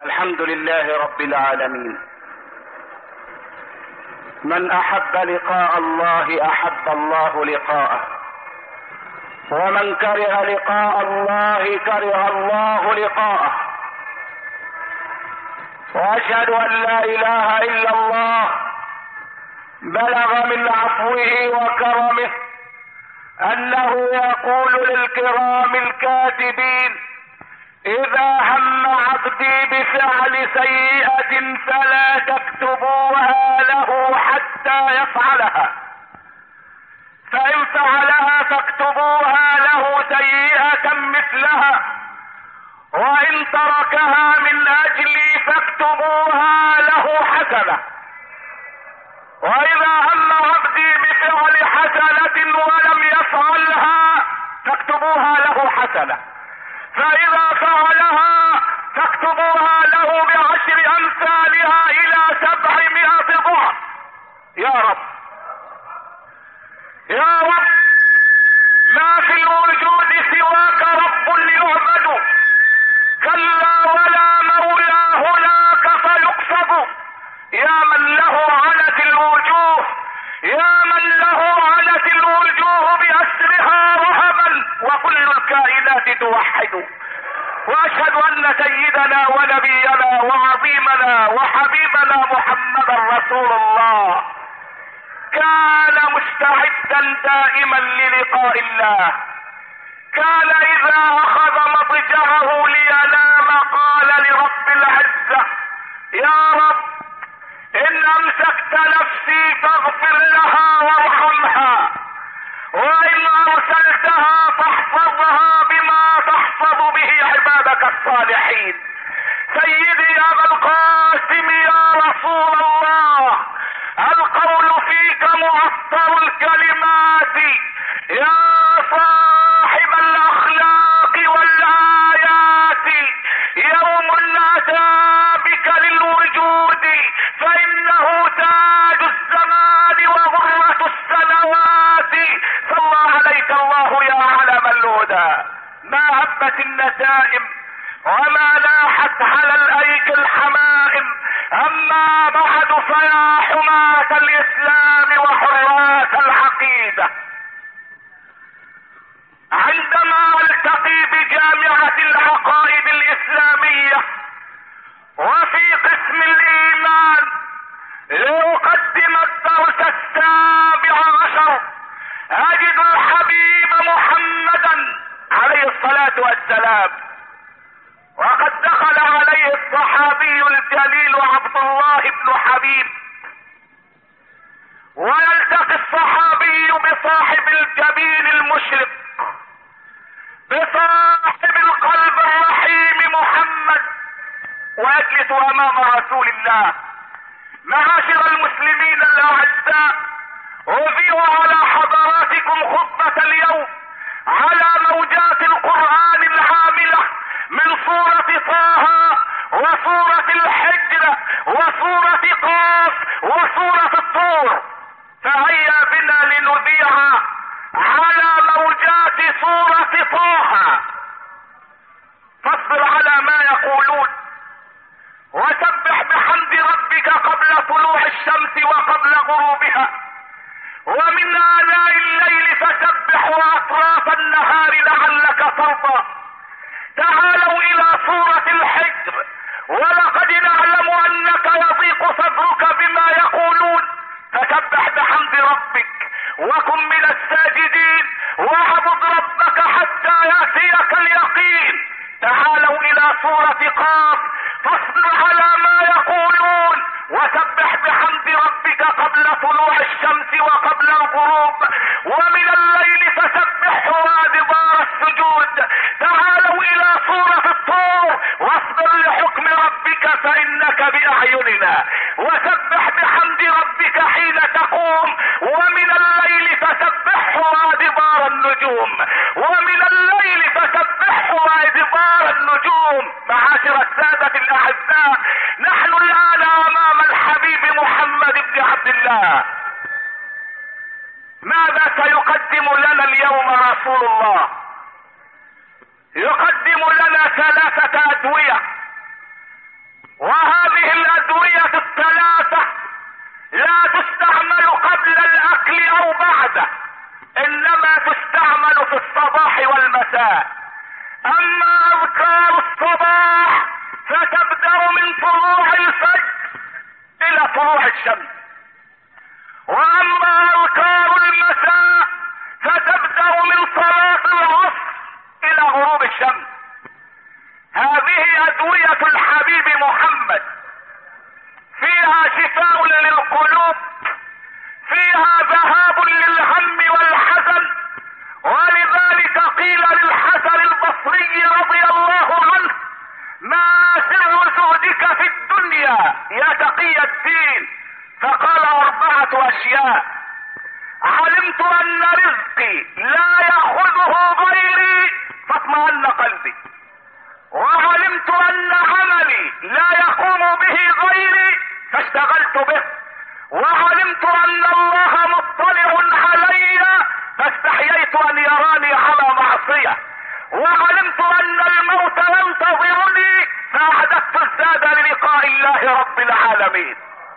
الحمد لله رب العالمين. من احب لقاء الله احب الله لقاءه، ومن كره لقاء الله كره الله لقاءه. واشهد ان لا اله الا الله بلغ من عفوه وكرمه انه يقول للكرام الكاتبين: اذا هم عبدي بفعل سيئة فلا تكتبوها له حتى يفعلها، فان فعلها فاكتبوها له سيئة مثلها، وان تركها من اجلي فاكتبوها له حسنة. واذا هم عبدي بفعل حسنة ولم يفعلها فاكتبوها له حسنة، فاذا فعلها فاكتبوها له ب10 امثالها الى 700 ضعف. يا رب يا رب، ما في الوجود سواك رب يعبد، كلا ولا مولى هناك فيقصد. يا من له علت الوجوه، يا من له علت الوجوه بأسرها رهبا، وكل الكائنات توحد. واشهد ان سيدنا ونبينا وعظيمنا وحبيبنا محمدا رسول الله كان مستعدا دائما للقاء الله. كان اذا اخذ مضجعه لينام قال لرب العزة: يا رب، ان امسكت نفسي فاغفر لها وارحمها، وان ارسلتها فاحفظها بما تحفظ به عبادك الصالحين. سيدي ابا القاسم يا رسول الله، القول فيك معطر الكلمات، يا صاحب الاخلاق والايات. يوم اتى بك للوجود فانه تاج الزمان وغرة السنوات. صلى عليك الله يا علم الهدى. ما هبت النسائم وما لاحت على الايك الحمائم، اما بعد فيا حماة الاسلام وحراس العقيدة، عندما التقي بجامعة العقائد الاسلامية وفي قسم الايمان لأقدم الدرس 17 اجد الحبيب محمدا عليه الصلاة والسلام، وقد دخل عليه الصحابي الجليل عبد الله بن حبيب، ويلتقي الصحابي بصاحب الجبين المشرق، بصاحب القلب الرحيم محمد، ويجلس امام رسول الله. معاشر المسلمين الاعزاء، اذيع على حضراتكم خطبة اليوم على موجات القرآن العاملة من سورة طه وسورة الحجر وسورة قاف وسورة الطور. فهيا بنا لنذيع على موجات سورة طه. فاصبر على ما يقولون، وسبح بحمد ربك قبل طلوع الشمس وقبل غروبها، ومن آناء الليل فسبح وأطراف النهار لعلك ترضى. تعالوا إلى سورة الحجر، ولقد نعلم أنك يضيق صدرك بما يقولون، فسبح بحمد ربك وكن من الساجدين واعبد ربك حتى يأتيك اليقين. تعالوا إلى سورة قاف، فاصبر على ما يقولون، وسبح بحمد ربك قبل طلوع الشمس وقبل الغروب، ومن الليل فسبحه وادبار السجود. تعالوا الى سورة الطور، واصبر لحكم ربك فانك باعيننا، وسبح بحمد ربك حين تقوم، ومن الليل فسبحه وادبار النجوم، ومن الليل فسبحه وادبار النجوم. معاشر السادة الاعزاء، نحن الان امام الحبيب محمد بن عبد الله. ماذا سيقدم لنا اليوم رسول الله؟ يقدم لنا 3 أدوية لا تستعمل قبل الاكل او بعده، انما تستعمل في الصباح والمساء. اما اذكار الصباح فتبدأ من طلوع الفجر الى طلوع الشمس، واما اذكار المساء فتبدأ من صلاة العصر الى غروب الشمس. هذه ادوية الحبيب محمد، فيها شفاء للقلوب، فيها ذهاب للهم والحزن. ولذلك قيل للحسن البصري رضي الله عنه: ما سر زهدك في الدنيا يا تقي الدين؟ فقال: 4 اشياء: علمت ان رزقي لا ياخذه غيري فاطمأن قلبي، وعلمت ان عملي لا يقوم به غيري فاشتغلت به، وعلمت ان الله مطلع علي فاستحييت ان يراني على معصية، وعلمت ان الموت ينتظرني فاعددت الزاد للقاء الله رب العالمين.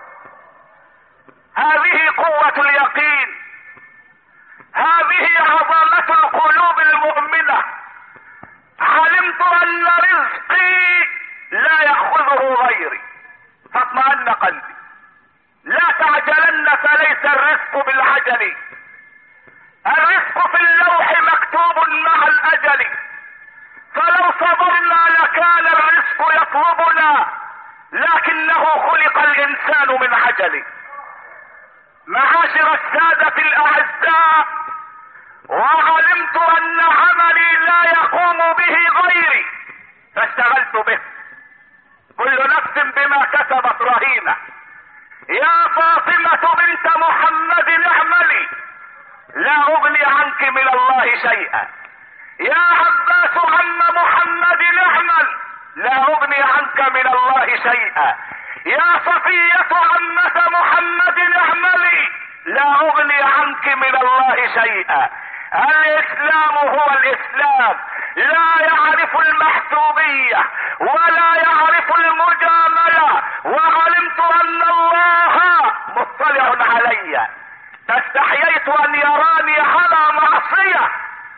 هذه قوة اليقين، هذه عظمة القلوب المؤمنة. علمت ان رزقي لا يأخذه غيري فاطمأن قلبي. لا تعجلن فليس الرزق بالعجل، الرزق في اللوح مكتوب مع الاجل، فلو صبرنا لكان الرزق يطلبنا، لكنه خلق الانسان من عجل. معاشر السادة الاعزاء، وعلمت ان عملي لا يقوم به غيري فاشتغلت به. كل نفس بما كسبت رهينة. يا فاطمة بنت محمد اعملي لا اغني عنك من الله شيئا. يا عباس عم محمد اعمل لا اغني عنك من الله شيئا. يا صفية عمة محمد اعملي لا اغني عنك من الله شيئا. الاسلام هو الاسلام، لا يعرف المحسوبية ولا يعرف المجاملة. وعلمت ان الله مطلع علي فاستحييت ان يراني على معصية.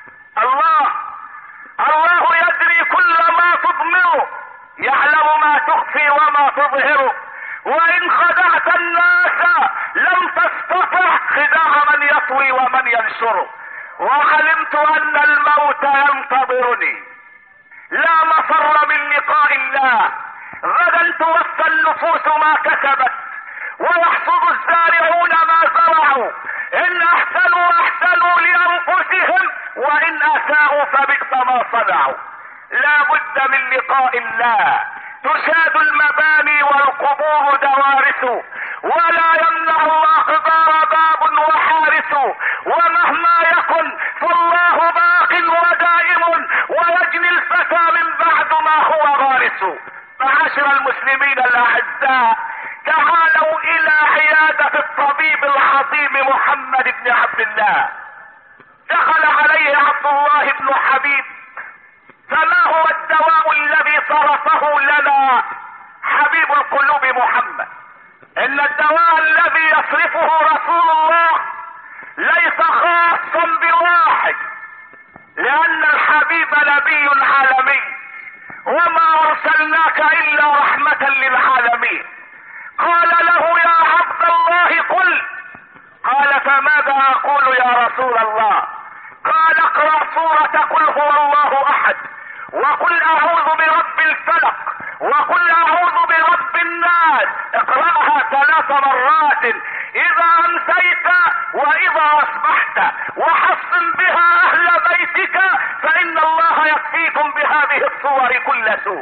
الله يدري كل ما تضمره، يعلم ما تخفي وما تظهر. وان خدعت الناس لم تستطع خداع من يطوي ومن ينشر. وعلمت ان الموت ينتظرني، لا مفر من لقاء الله. غدا توفى النفوس ما كسبت ويحصد الزارعون ما زرعوا. ان احسنوا احسنوا لانفسهم وان اساءوا فبئس ما صنعوا. لا بد من لقاء الله. تشاد المباني والقبور دوارس، ولا يمنع الاقدار باب وحارس. ومهما يكن فالله باق ودائم، ويجني الفتى من بعد ما هو غارس. معاشر المسلمين الاعزاء، تعالوا الى عيادة الطبيب العظيم محمد بن عبد الله. دخل عليه عبد الله بن حبيب، فما هو الدواء الذي صرفه لنا حبيب القلوب محمد؟ ان الدواء الذي يصرفه رسول الله ليس خاصا بواحد، لان الحبيب نبي عالمي، وما ارسلناك الا رحمة للعالمين. قال له: يا عبد الله قل. قال: فماذا اقول يا رسول الله؟ قال: اقرأ سورة قل هو الله احد، وقل اعوذ برب الفلق، وقل اعوذ برب الناس. اقرأها 3 مرات اذا امسيت واذا اصبحت، وحصن بها اهل بيتك، فان الله يكفيكم بهذه الصور كل سوء.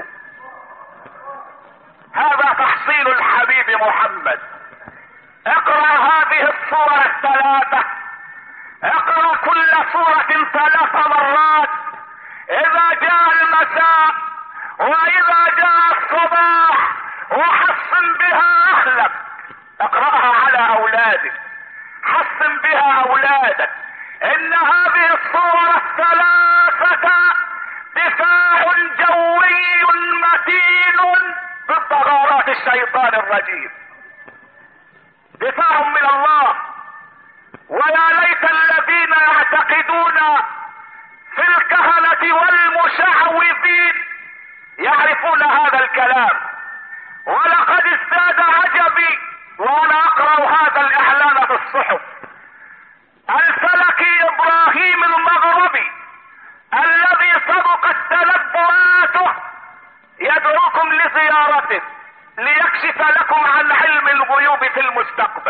هذا تحصيل الحبيب محمد. اقرأ هذه الصور 3، اقرأ كل سورة 3 مرات اذا جاء المساء واذا جاء الصباح، وحصن بها اهلك. اقرأها على اولادك، حصن بها اولادك. ان هذه الصور 3 دفاع جوي متين ضد غارات الشيطان الرجيم. دفاع من الله. ويا ليت الذين يعتقدون في الكهنة والمشعوذين يعرفون هذا الكلام. ولقد ازداد عجبي وانا اقرأ هذا الاعلان في الصحف. الفلكي ابراهيم المغربي الذي صدقت تنبؤاته يدعوكم لزيارته ليكشف لكم عن علم الغيوب في المستقبل.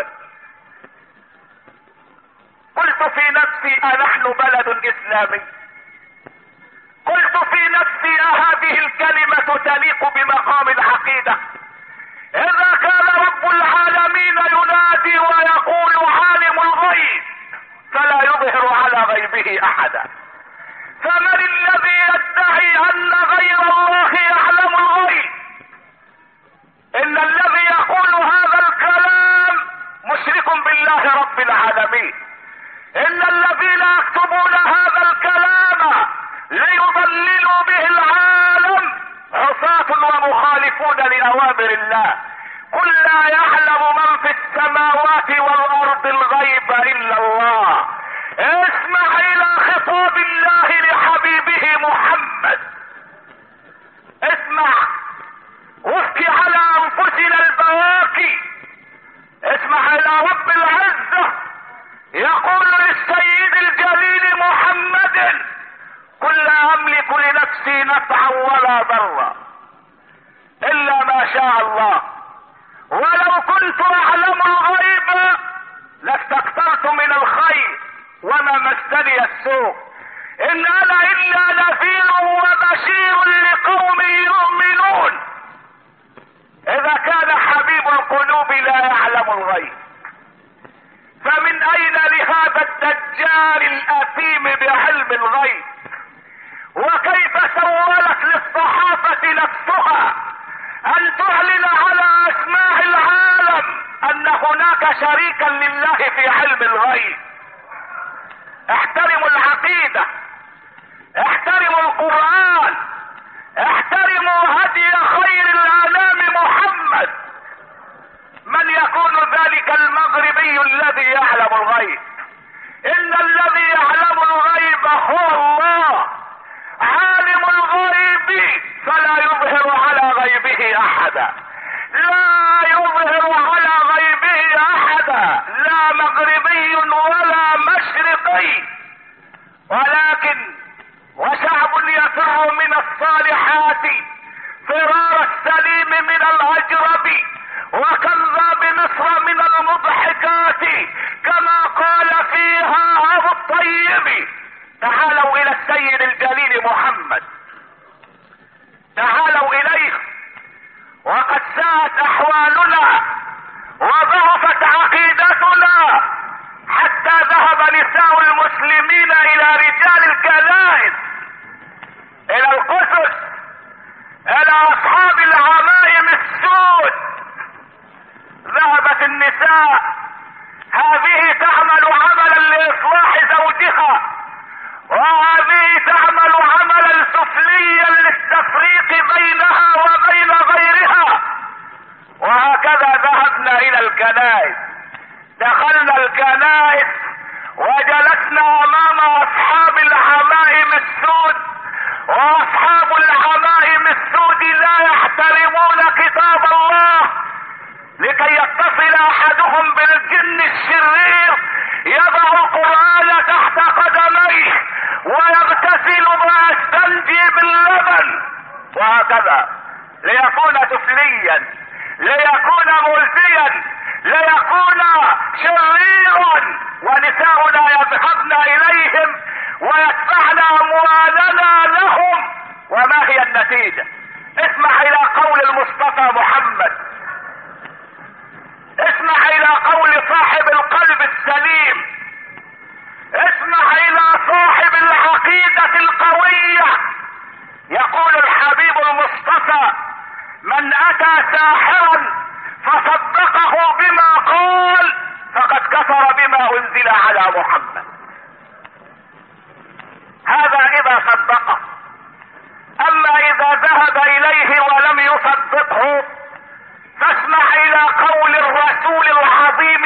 قلت في نفسي أنحن بلد اسلامي؟ قلت في نفسي أهذه الكلمة تليق بمقام العقيدة؟ إذا كان رب العالمين ينادي ويقول عالم الغيب فلا يظهر على غيبه أحدا، فمن الذي يدعي أن غير الله يعلم الغيب؟ إن الذي يقول هذا الكلام مشرك بالله رب العالمين. إن الذين يكتبون هذا الكلام ليضللوا به العالم عصاة ومخالفون لأوامر الله. قل لا يعلم من في السماوات والأرض الغيب إلا الله. اسمع إلى خطاب الله لحبيبه محمد، اسمع وابكي على أنفسنا البواكي. اسمع إلى رب العزة يقول للسيد الجليل محمد: قل لا أملك لنفسي نفعا ولا ضرا إلا ما شاء الله، ولو كنت أعلم الغيب لاستكثرت من الخير وما مسني السوء، إن أنا إلا نذير وبشير لقوم يؤمنون. إذا كان حبيب القلوب لا يعلم الغيب، فمن أين لهذا الدجال الأثيم بعلم الغيب؟ وكيف سولت للصحافة نفسها أن تعلن على أسماع العالم أن هناك شريكا لله في علم الغيب؟ احترموا العقيدة، احترموا القرآن، احترموا هدي خير الأنام محمد. من يكون ذلك المغربي الذي يعلم الغيب؟ إن الذي يعلم الغيب هو الله، عالم الغيب فلا يظهر على غيبه أحدا، لا يظهر على غيبه أحدا، لا مغربي ولا مشرقي، ولكن وشعب يفر من الصالحات فرار السليم من الأجرب، وكذاب مصر من المضحكات، كما قال فيها أبو الطيب. تعالوا إلى السيد الجليل محمد، تعالوا إليه، وقد ساءت أحوالنا وضعفت عقيدتنا حتى ذهب نساء المسلمين إلى رجال الكنائس، إلى القسس، إلى أصحاب العمائم السود. ذهبت النساء هذه تعمل عملا لإصلاح زوجها، وهذه تعمل عملا سفليا للتفريق بينها وبين غيرها. وهكذا ذهبنا إلى الكنائس، دخلنا الكنائس وجلسنا أمام أصحاب العمائم السود، وأصحاب العمائم السود لا يحترمون كتاب الله، لكي يتصل أحدهم بالجن الشرير يضع القرآن تحت قدميه ويغتسل ويستنجي باللبن، وهكذا ليكون سفليا، ليكون مؤذيا، ليكون شريرا. ونساؤنا يذهبن إليهم ويدفعن أموالنا لهم، وما هي النتيجة؟ اسمع إلى قول المصطفى محمد، اسمع إلى قول صاحب القلب السليم، اسمع إلى صاحب العقيدة القوية. يقول الحبيب المصطفى: من أتى ساحرا فصدقه بما قال فقد كفر بما أنزل على محمد. هذا إذا صدقه، أما إذا ذهب إليه ولم يصدقه فاسمع إلى قول الرسول العظيم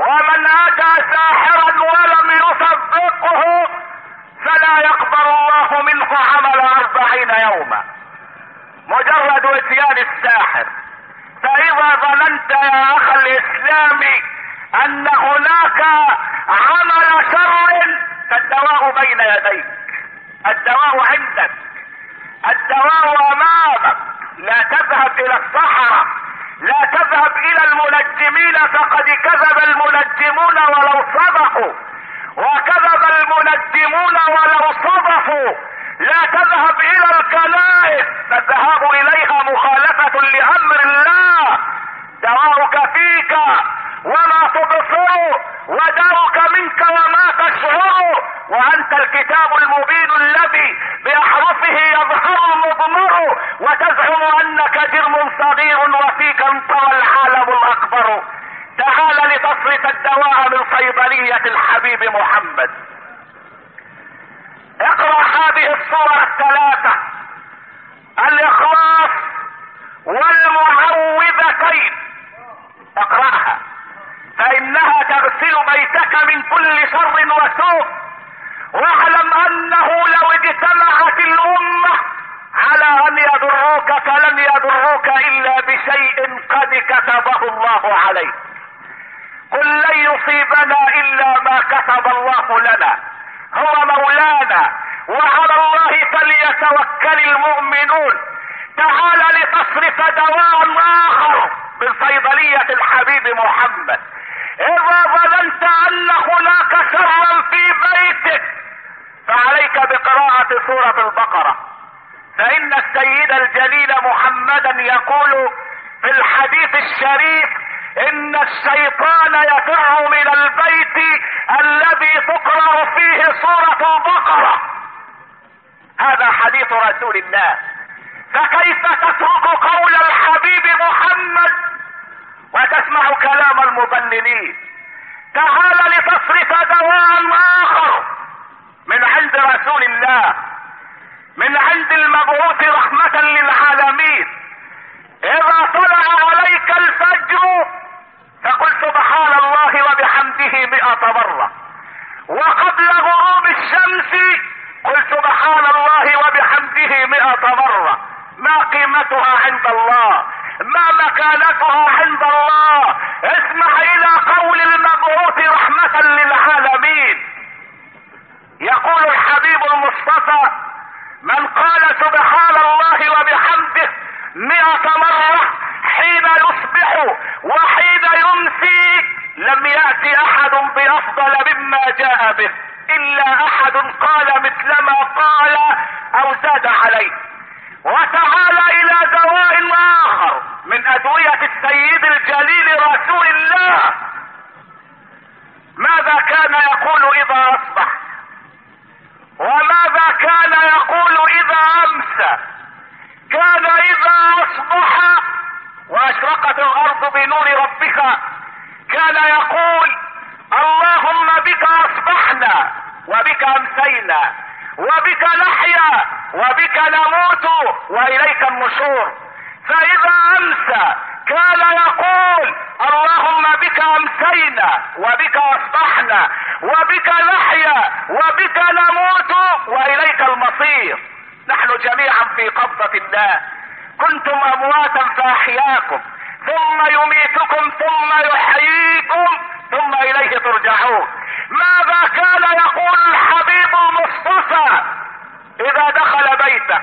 ومن اتى ساحرا ولم يصدقه فلا يقبل الله منه عمل 40 يوما. مجرد اتيان الساحر. فاذا ظننت يا اخ الاسلام ان هناك عمل شر فالدواء بين يديك، الدواء عندك، الدواء امامك. لا تذهب الى الصحراء، لا تذهب الى المنجمين فقد كذب المنجمون ولو صدقوا، وكذب المنجمون ولو صدفوا. لا تذهب الى الكنائس، فالذهاب اليها مخالفة لامر الله. دواؤك فيك وما تبصر، وداؤك منك وما تشعر، وانت الكتاب المبين الذي باحرفه يظهر المضمر، وتزعم انك جرم صغير وفيك انطوى العالم الاكبر. تعال لتصرف الدواء من صيدلية الحبيب محمد. اقرأ هذه السورة 3، الاخلاص والمعوذتين، اقرأها فانها تغسل بيتك من كل شر وسوء. واعلم انه لو اجتمعت الامة على ان يضروك فلن يضروك الا بشيء قد كتبه الله عليك. قل لن يصيبنا الا ما كتب الله لنا، هو مولانا وعلى الله فليتوكل المؤمنون. تعال لتصرف دواء اخر من صيدلية الحبيب محمد. اذا ظننت ان هناك شرا في بيتك فعليك بقراءة سورة البقرة، فان السيد الجليل محمدا يقول في الحديث الشريف ان الشيطان يفر من البيت الذي تقرأ فيه سورة البقرة. هذا حديث رسول الله، فكيف تترك قول الحبيب محمد وتسمع كلام المضللين؟ تعال لتصرف دواء اخر من عند رسول الله، من عند المبعوث رحمة للعالمين. اذا طلع عليك الفجر فقل سبحان الله وبحمده 100 مرة، وقبل غروب الشمس قل سبحان الله وبحمده 100 مرة. ما قيمتها عند الله؟ ما مكانتها عند الله؟ اسمع الى قول المبعوث رحمة للعالمين. يقول الحبيب المصطفى: من قال سبحان الله وبحمده 100 مرة حين يصبح وحين يمسي لم يأتي احد بافضل مما جاء به الا احد قال مثل ما قال او زاد عليه. وتعالى الى دواء اخر من ادوية السيد الجليل رسول الله. ماذا كان يقول اذا اصبح؟ وماذا كان يقول اذا امسى؟ كان اذا اصبح واشرقت الارض بنور ربك كان يقول: اللهم بك اصبحنا وبك امسينا وبك نحيا وبك نموت واليك النشور. فاذا امسى كان يقول: اللهم بك امسينا وبك اصبحنا وبك نحيا وبك نموت واليك المصير. نحن جميعا في قبضة الله. كنتم امواتا فاحياكم ثم يميتكم ثم يحييكم ثم اليه ترجعون. ماذا كان يقول الحبيب المصطفى اذا دخل بيته؟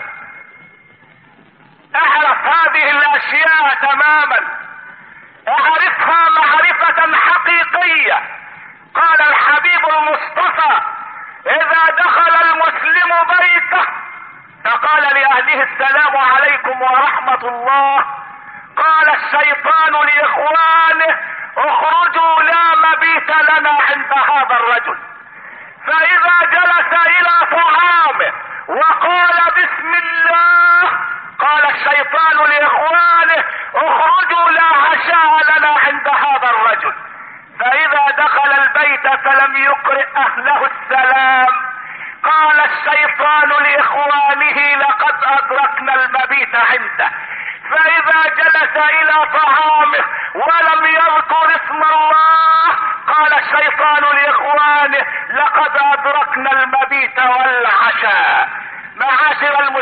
اعرف هذه الاشياء تماما، اعرفها معرفة حقيقية. قال الحبيب المصطفى: اذا دخل المسلم بيته فقال لاهله: السلام عليكم ورحمة الله، قال الشيطان لاخوانه: اخرجوا لا مبيت لنا عند هذا الرجل. فاذا جلس الى طعامه وقال بسم الله قال الشيطان لاخوانه: اخرجوا لا عشاء لنا عند هذا الرجل. فاذا دخل البيت فلم يقرئ اهله السلام قال الشيطان لاخوانه: لقد ادركنا المبيت عنده. فاذا جلس الى طعامه ولم يذكر اسم الله قال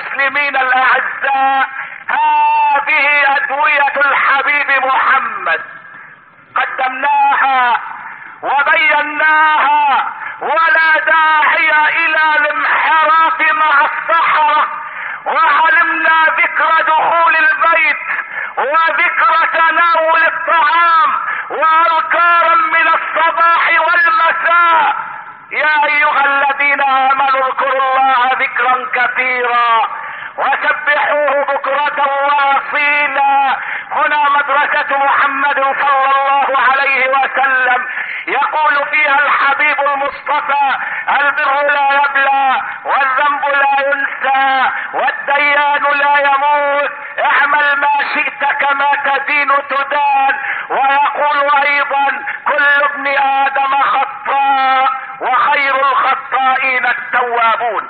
المسلمين الاعزاء، هذه ادوية الحبيب محمد، قدمناها وبيناها، ولا داعي الى الانحراف مع السحرة. وعلمنا ذكر دخول البيت وذكر تناول الطعام واذكارا من الصباح والمساء. يا ايها الذين امنوا اذكروا الله ذكرا كثيرا وسبحوه بكرة واصيلا. هنا مدرسة محمد صلى الله عليه وسلم، يقول فيها الحبيب المصطفى: البر لا يبلى والذنب لا ينسى والديان لا يموت، اعمل ما شئت كما تدين تدان. ويقول ايضا: كل ابن ادم خطاء وخير الخطائين التوابون.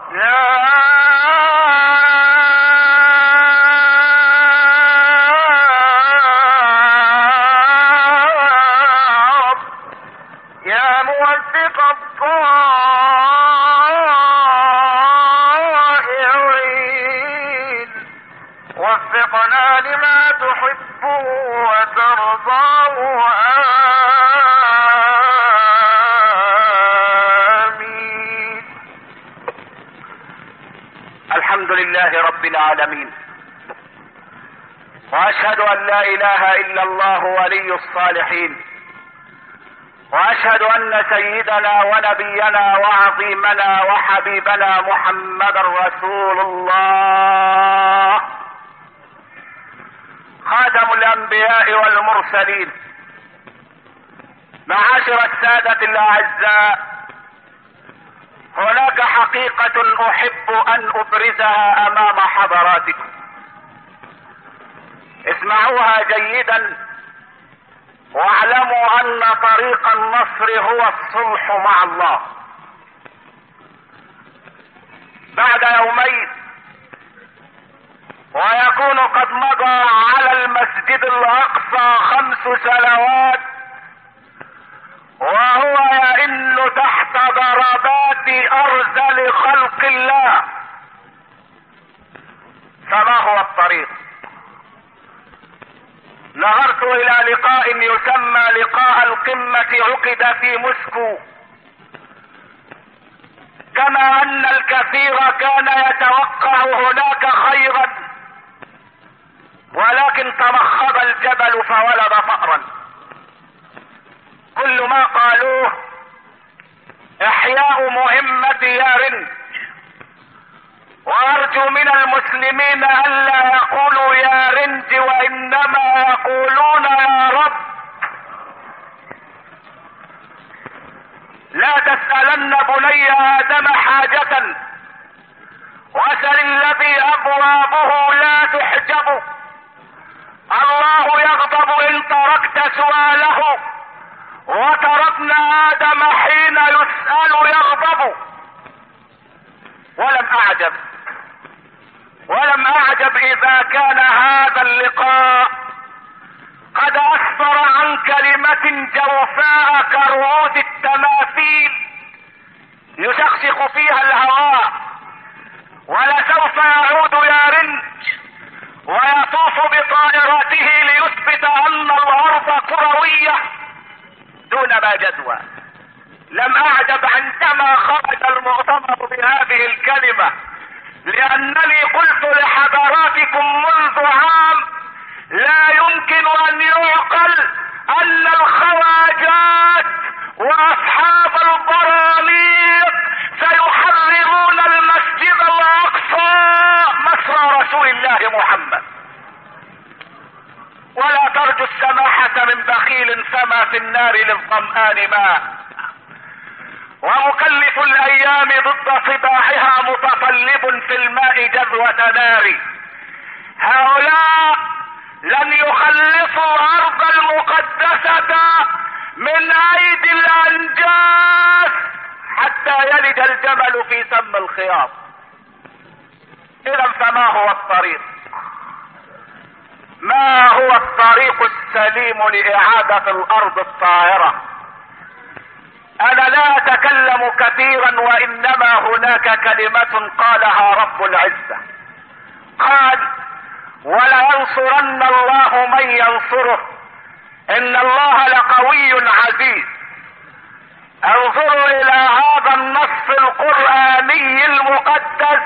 يا موفق الطائعين وفقنا لما تحب وترضى. آمين. الحمد لله رب العالمين، واشهد ان لا اله الا الله ولي الصالحين، واشهد ان سيدنا ونبينا وعظيمنا وحبيبنا محمدا رسول الله، خاتم الانبياء والمرسلين. معاشر السادة الاعزاء، هناك حقيقة احب ان ابرزها امام حضراتكم، اسمعوها جيدا واعلموا ان طريق النصر هو الصلح مع الله. بعد يومين ويكون قد مضى على المسجد الاقصى 5 سنوات وهو يئن تحت ضربات ارذل خلق الله. فما هو الطريق؟ نظرت الى لقاء يسمى لقاء القمة عقد في موسكو، كما ان الكثير كان يتوقع هناك خيرا، ولكن تمخض الجبل فولد فأرا. كل ما قالوه احياء مهمة يارن، وارجو من المسلمين الا يقولوا يا رنج وانما يقولون يا رب. لا تسألن بني ادم حاجة واسأل الذي ابوابه لا تحجب. الله يغضب ان تركت سؤاله، وتركنا ادم حين يسأل يغضب. ولم اعجب اذا كان هذا اللقاء قد اسفر عن كلمة جوفاء كرعود التماثيل يشخشخ فيها الهواء. ولسوف يعود يارنج ويطوف بطائرته ليثبت ان الارض كروية دون ما جدوى. لم اعجب عندما خرج المؤتمر بهذه الكلمة، لانني قلت لحضراتكم منذ عام: لا يمكن ان يعقل ان الخواجات واصحاب البراميق سيحررون المسجد الاقصى مسرى رسول الله محمد. ولا ترجو السماحة من بخيل فما في النار للظمآن ماء. ومكلف الايام ضد صباحها متطلب في الماء جذوة نار. هؤلاء لن يخلصوا الارض المقدسة من ايدي الانجاس حتى يلج الجمل في سم الخياط. اذا فما هو الطريق؟ ما هو الطريق السليم لاعادة الارض الطاهرة؟ انا لا اتكلم كثيرا وانما هناك كلمة قالها رب العزة. قال: ولينصرن الله من ينصره ان الله لقوي عزيز. انظروا الى هذا النص القرآني المقدس: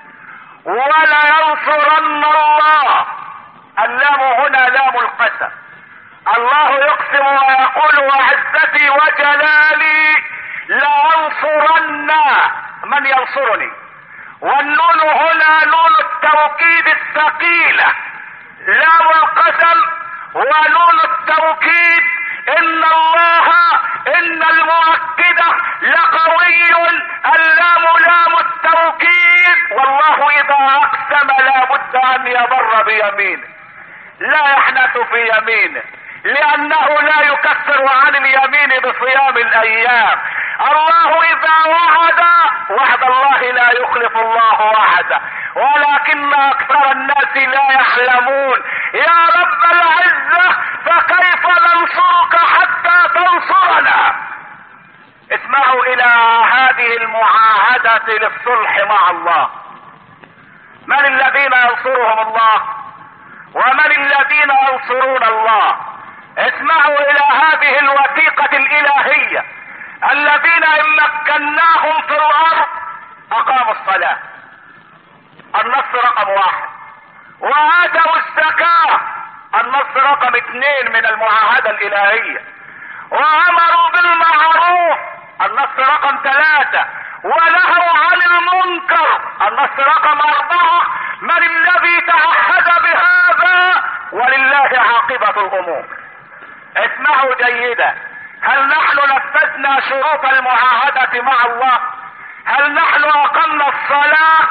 ولينصرن الله. اللام هنا لام القسم. الله يقسم ويقول: وعزتي وجلالي لأنصرن من ينصرني. والنون هنا نون التوكيد الثقيلة، لام القسم ونون التوكيد. ان الله، ان المؤكدة لقوي، اللام لام التوكيد. والله اذا اقسم لا بد ان يبر بيمينه، لا يحنث في يمينه، لانه لا يكفر عن اليمين بصيام الايام. الله اذا وعد، وعد الله لا يخلف الله وعده، ولكن اكثر الناس لا يعلمون. يا رب العزة، فكيف ننصرك حتى تنصرنا؟ اسمعوا الى هذه المعاهدة للصلح مع الله. من الذين ينصرهم الله ومن الذين ينصرون الله؟ اسمعوا الى هذه الوثيقة الالهية: الذين ان مكناهم في الارض اقاموا الصلاة، النص رقم 1. واتوا الزكاة، النص رقم 2 من المعاهدة الالهية. وامروا بالمعروف، النص رقم 3. ونهوا عن المنكر، النص رقم 4. من الذي تعهد بهذا؟ ولله عاقبة الامور. اسمعوا جيدا: هل نحن نفذنا شروط المعاهدة مع الله؟ هل نحن اقمنا الصلاة؟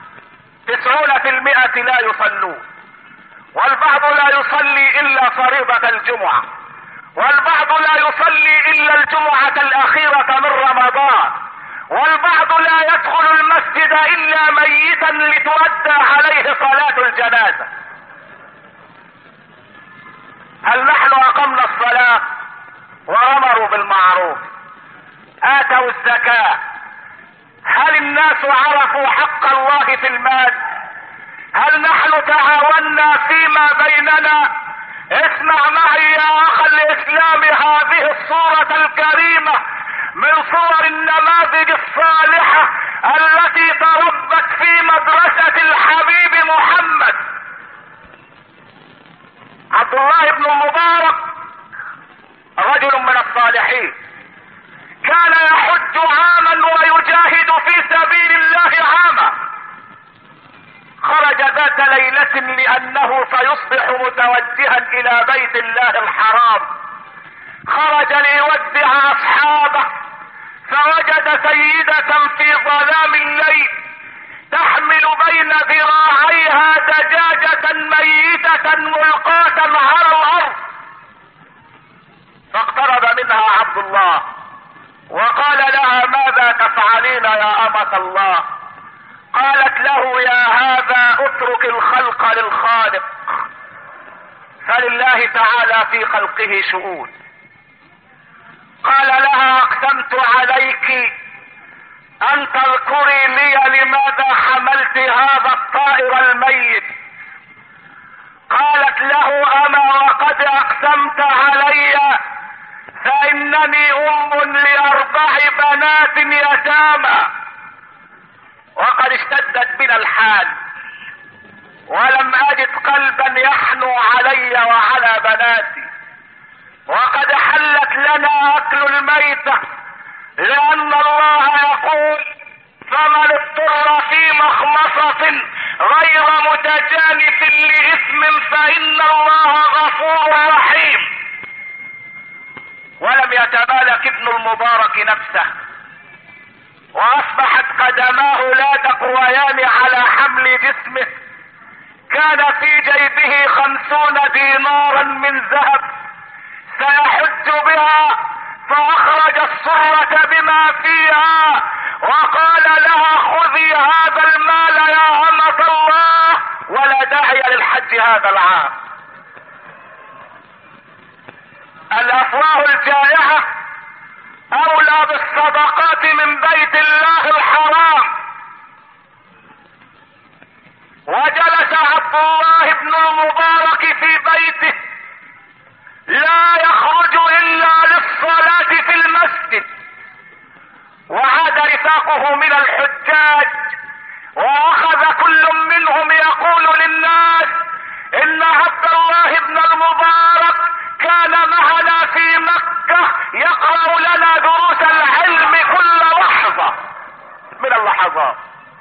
90% لا يصلون، والبعض لا يصلي الا فريضة الجمعة، والبعض لا يصلي الا الجمعة الاخيرة من رمضان، والبعض لا يدخل المسجد الا ميتا لتؤدى عليه صلاة الجنازة. هل نحن اقمنا الصلاة وامروا بالمعروف؟ اتوا الزكاة؟ هل الناس عرفوا حق الله في المال؟ هل نحن تعاوننا فيما بيننا؟ اسمع معي يا اخ الاسلام هذه الصورة الكريمة من صور النماذج الصالحة التي تربت في مدرسة الحبيب محمد. عبد الله بن المبارك رجل من الصالحين، كان يحج عاما ويجاهد في سبيل الله عاما. خرج ذات ليلة لأنه سيصبح متوجها إلى بيت الله الحرام. خرج ليودع أصحابه، فوجد سيدة في ظلام الليل تحمل بين ذراعيها دجاجة ميتة ملقاة على الأرض. فاقترب منها عبد الله وقال لها: ماذا تفعلين يا أمة الله؟ قالت له: يا هذا اترك الخلق للخالق، فلله تعالى في خلقه شؤون. قال لها: اقسمت عليك ان تذكري لي لماذا حملت هذا الطائر الميت. قالت له: اما وقد اقسمت علي، فانني ام ل4 بنات يتامى، وقد اشتدت بنا الحال، ولم اجد قلبا يحنو علي وعلى بناتي، وقد حلت لنا اكل الميتة، لان الله يقول: فمن اضطر في مخمصة غير متجانف لإثم فإن الله غفور رحيم. ولم يتمالك ابن المبارك نفسه، واصبحت قدماه لا تقويان على حمل جسمه. كان في جيبه 50 دينارا من ذهب سيحج بها، فاخرج الصرة بما فيها وقال لها: خذي هذا المال يا أمة الله، ولا داعي للحج هذا العام. الافواه الجائعة اولى بالصدقات من بيت الله الحرام. وجلس عبد الله بن المبارك في بيته لا يخرج الا للصلاة في المسجد. وعاد رفاقه من الحجاج واخذ كل منهم يقول للناس ان عبد الله بن المبارك كان معنا في مكة يقرأ لنا دروس العلم كل لحظة من اللحظات.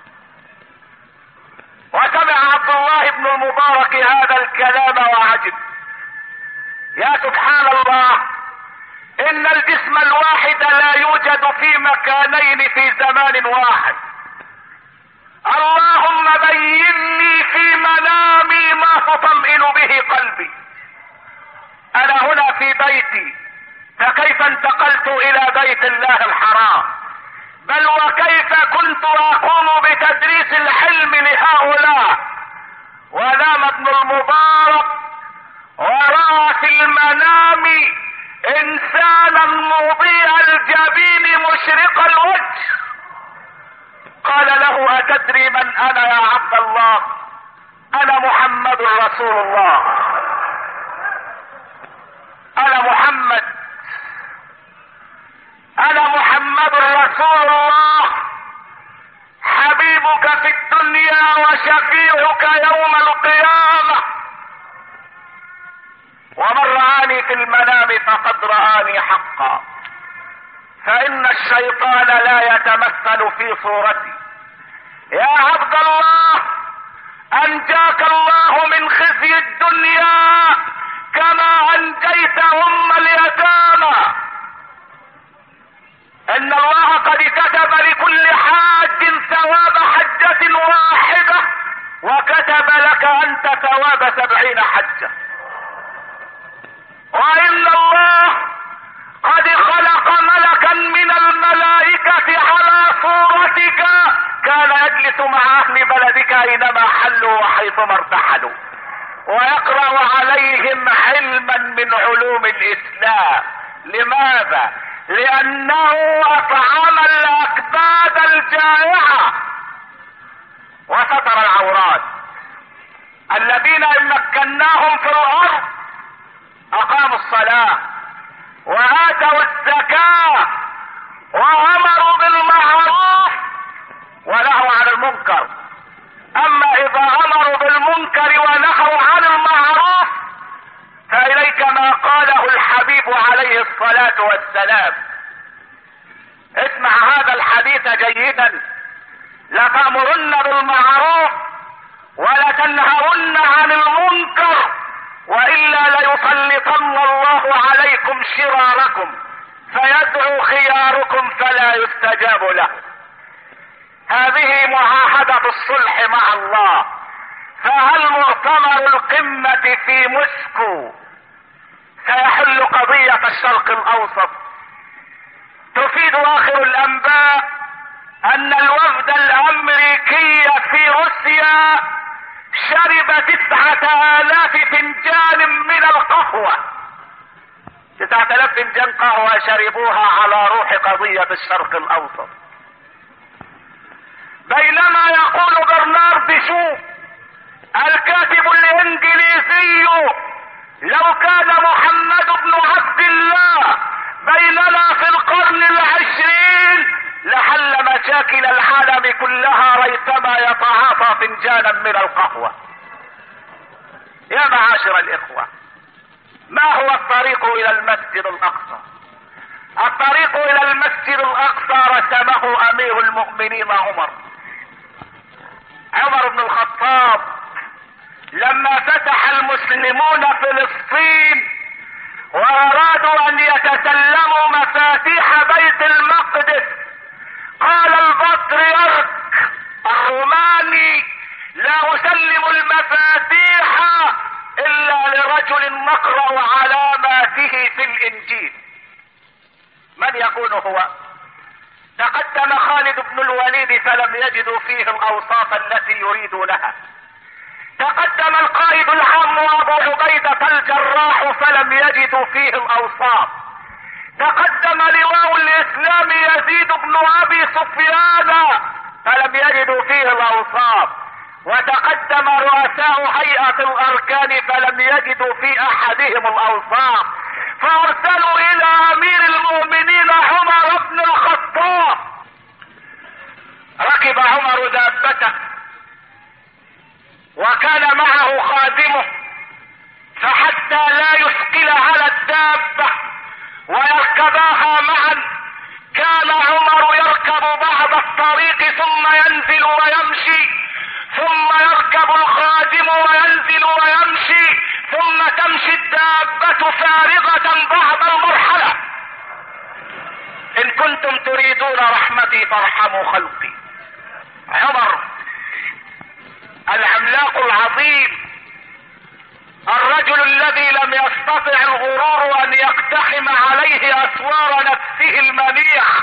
وسمع عبد الله بن المبارك هذا الكلام وعجب. يا سبحان الله، ان الجسم الواحد لا يوجد في مكانين في زمان واحد. اللهم بين لي في منامي ما تطمئن به قلبي. انا هنا في بيتي، فكيف انتقلت الى بيت الله الحرام؟ بل وكيف كنت اقوم بتدريس العلم لهؤلاء؟ ونام ابن المبارك ورأى في المنام انسانا مضيء الجبين مشرق الوجه. قال له اتدري من انا يا عبد الله؟ انا محمد رسول الله، انا محمد رسول الله، حبيبك في الدنيا وشفيعك يوم القيامة. ومن رآني في المنام فقد رآني حقا، فإن الشيطان لا يتمثل في صورتي. يا عبد الله، أنجاك الله من خزي الدنيا كما أنجيت أم اليتامى. إن الله قد كتب لكل حاج ثواب حجة واحدة، وكتب لك أنت ثواب 70 حجة. وإن الله قد خلق ملكا من الملائكة على صورتك كان يجلس مع أهل بلدك أينما حلوا وحيثما ارتحلوا، ويقرأ عليهم علما من علوم الإسلام. لماذا؟ لأنه أطعم الأكباد الجائعة وستر العورات. الذين إن مكناهم في الأرض أقاموا الصلاة وآتوا الزكاة وأمروا بالمعروف ونهوا عن المنكر. أما إذا أمروا بالمنكر ونهوا عن المعروف فإليك ما قاله الحبيب عليه الصلاة والسلام. اسمع هذا الحديث جيدا: لتأمرن بالمعروف ولتنهون عن المنكر، وإلا ليسلطن الله عليكم شراركم فيدعو خياركم فلا يستجاب له. هذه معاهدة الصلح مع الله. فهل مؤتمر القمة في موسكو سيحل قضية الشرق الأوسط؟ تفيد آخر الأنباء أن الوفد الأمريكي في روسيا شرب 9000 فنجان من القهوة. 9000 فنجان قهوة شربوها على روح قضية الشرق الأوسط. بينما يقول برنارد شو الكاتب الإنجليزي: لو كان محمد بن عبد الله بيننا في القرن 20 لحل مشاكل العالم كلها ريثما يتعاطى فنجانا من القهوة. يا معاشر الإخوة، ما هو الطريق إلى المسجد الأقصى؟ الطريق إلى المسجد الأقصى رسمه أمير المؤمنين عمر بن الخطاب لما فتح المسلمون فلسطين وأرادوا أن يتسلموا مفاتيح بيت المقدس. قال البطريرك الروماني: لا أسلم المفاتيح إلا لرجل نقرأ علاماته في الإنجيل. من يكون هو؟ تقدم خالد بن الوليد فلم يجدوا فيه الأوصاف التي يريدونها. تقدم القائد العام أبو عبيدة الجراح فلم يجدوا فيه الأوصاف. تقدم لواء الاسلام يزيد بن ابي سفيان فلم يجدوا فيه الاوصاف، وتقدم رؤساء هيئة الاركان فلم يجدوا في احدهم الاوصاف، فارسلوا الى امير المؤمنين عمر بن الخطاب. ركب عمر دابته وكان معه خادمه، فحتى لا يثقل على الدابة ويركباها معا كان عمر يركب بعض الطريق ثم ينزل ويمشي، ثم يركب الخادم وينزل ويمشي، ثم تمشي الدابة فارغة بعض المرحلة. ان كنتم تريدون رحمتي فارحموا خلقي. عمر العملاق العظيم، الرجل الذي لم يستطع الغرور ان يقتحم عليه اسوار نفسه المنيعة،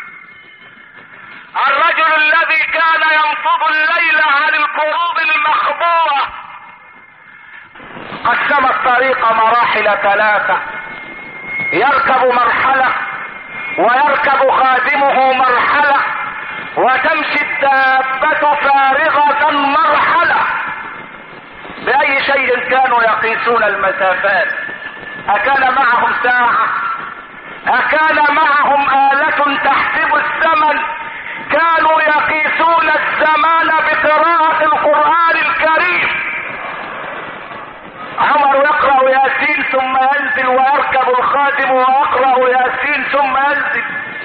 الرجل الذي كان ينفض الليل عن الكروب المخبوءة، قسم الطريق مراحل 3، يركب مرحلة ويركب خادمه مرحلة وتمشي الدابة فارغة مرحلة. بأي شيء كانوا يقيسون المسافات؟ أكان معهم ساعة؟ أكان معهم آلة تحسب الزمن؟ كانوا يقيسون الزمان بقراءة القرآن الكريم. عمر يقرأ ياسين ثم ينزل، ويركب الخادم ويقرأ ياسين ثم ينزل.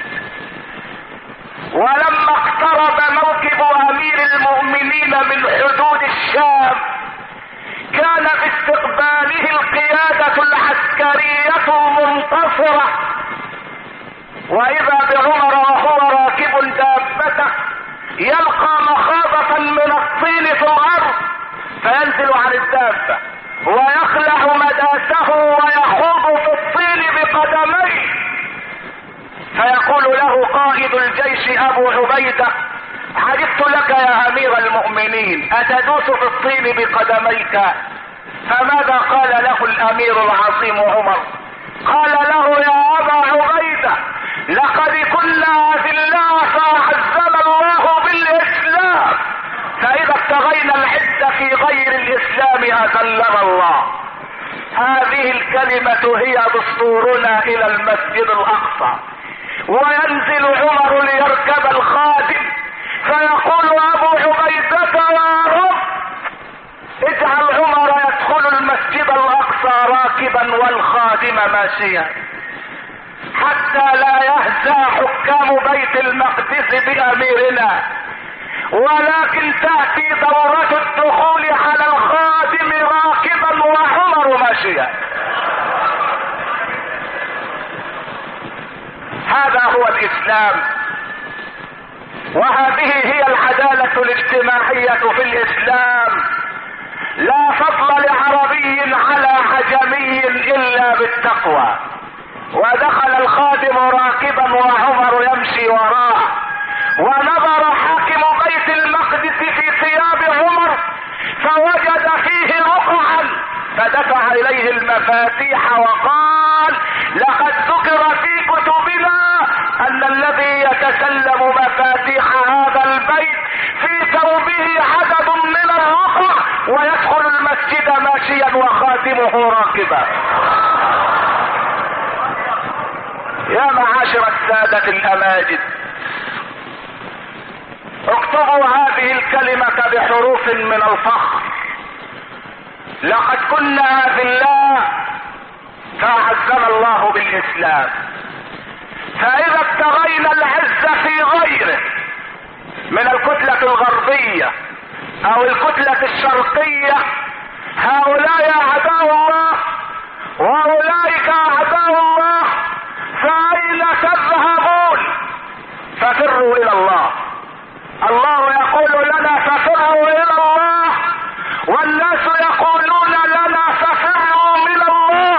ولما اقترب موكب أمير المؤمنين من حدود الشام كان في استقباله القيادة العسكرية المنتصرة، وإذا بعمر وهو راكب دابته يلقى مخاضة من الطين في الأرض، فينزل عن الدابة ويخلع مداسه ويخوض في الطين بقدميه، فيقول له قائد الجيش أبو عبيدة: عجبت لك يا امير المؤمنين، اتدوس في الطين بقدميك؟ فماذا قال له الامير العظيم عمر؟ قال له: يا ابا عبيدة، لقد كنا اذلاء فاعزنا الله بالاسلام، فاذا ابتغينا العزة في غير الاسلام اذلنا الله. هذه الكلمة هي دستورنا الى المسجد الاقصى. وينزل عمر ليركب الخادم فيقول أبو عبيدة: يا رب اجعل عمر يدخل المسجد الأقصى راكبا والخادم ماشيا، حتى لا يهزأ حكام بيت المقدس بأميرنا، ولكن تأتي دورة الدخول على الخادم راكبا وعمر ماشيا. هذا هو الإسلام، وهذه هي العدالة الاجتماعية في الإسلام. لا فضل لعربي على عجمي إلا بالتقوى. ودخل الخادم راكبا وعمر يمشي وراه، ونظر حاكم بيت المقدس في ثياب عمر فوجد فيه رقعا، فدفع إليه المفاتيح وقال: لقد ذكر في كتبنا أن الذي يتسلم مفاتيح هذا البيت في ثوبه عدد من الرقع ويدخل المسجد ماشيا وخادمه راكبا. يا معاشر السادة الأماجد، اكتبوا هذه الكلمة بحروف من الفخر: لقد كنا أذلاء فأعزنا الله بالإسلام، فإذا ابتغينا العزة في غيره من الكتلة الغربية أو الكتلة الشرقية، هؤلاء أعداء الله وأولئك أعداء الله، فأين تذهبون؟ ففروا إلى الله. الله يقول لنا ففروا إلى الله، والناس يقولون لنا ففروا من الله.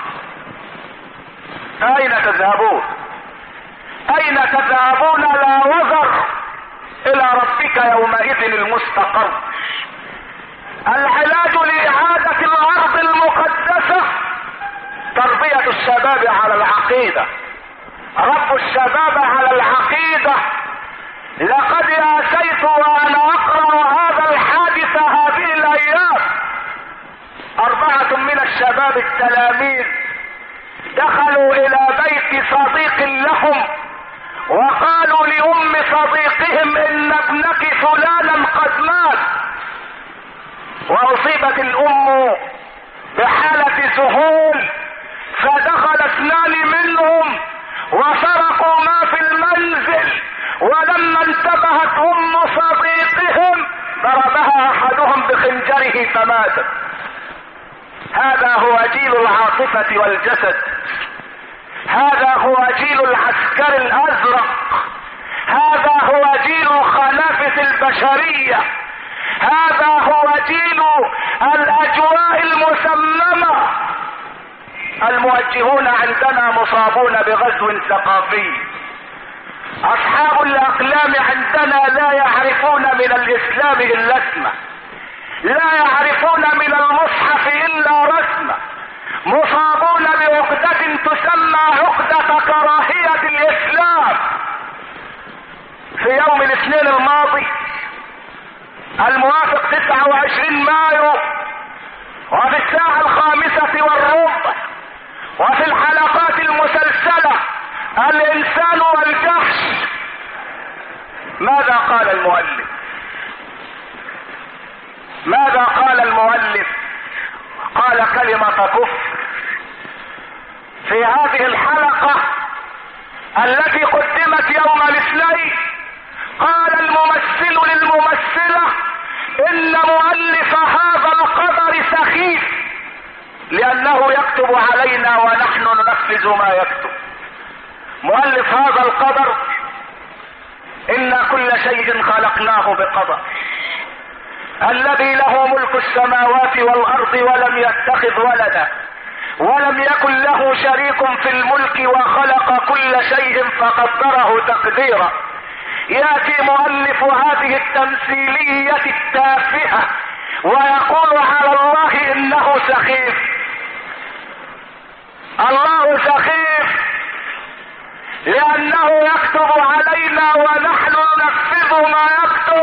أين تذهبون؟ أين تذهبون؟ لا وزر، إلى ربك يومئذ المستقر. العلاج لإعادة الأرض المقدسة تربية الشباب على العقيدة، رب الشباب على العقيدة. لقد آسيت وأنا أقرأ هذا الحادث هذه الأيام. 4 من الشباب التلاميذ دخلوا إلى بيت صديق لهم وقالوا لأم صديقهم إن ابنك فلانا قد مات. وأصيبت الأم بحالة ذهول، فدخل 2 منهم وسرقوا ما في المنزل، ولما انتبهت أم صديقهم ضربها أحدهم بخنجره فماتت. هذا هو جيل العاطفة والجسد، هذا هو جيل العسكر الأزرق، هذا هو جيل الخنافة البشرية، هذا هو جيل الأجواء المسممة. الموجهون عندنا مصابون بغزو ثقافي. أصحاب الأقلام عندنا لا يعرفون من الإسلام إلا اسمه، لا يعرفون من المصحف إلا رسمه، مصابون بعقدة تسمى عقدة كراهية الإسلام. في يوم الاثنين الماضي الموافق 29 مايو وفي الساعة 5:15 وفي الحلقات المسلسلة الإنسان والجحش، ماذا قال المؤلف؟ ماذا قال المؤلف؟ قال كلمة كفر. في هذه الحلقة التي قدمت يوم الاثنين قال الممثل للممثلة إن مؤلف هذا القدر سخيف لأنه يكتب علينا ونحن ننفذ ما يكتب. مؤلف هذا القدر إن كل شيء خلقناه بقدر. الذي له ملك السماوات والأرض ولم يتخذ ولدا ولم يكن له شريك في الملك وخلق كل شيء فقدره تقديرا. يأتي مؤلف هذه التمثيلية التافهة ويقول على الله إنه سخيف. الله سخيف لأنه يكتب علينا ونحن ننفذ ما يكتب.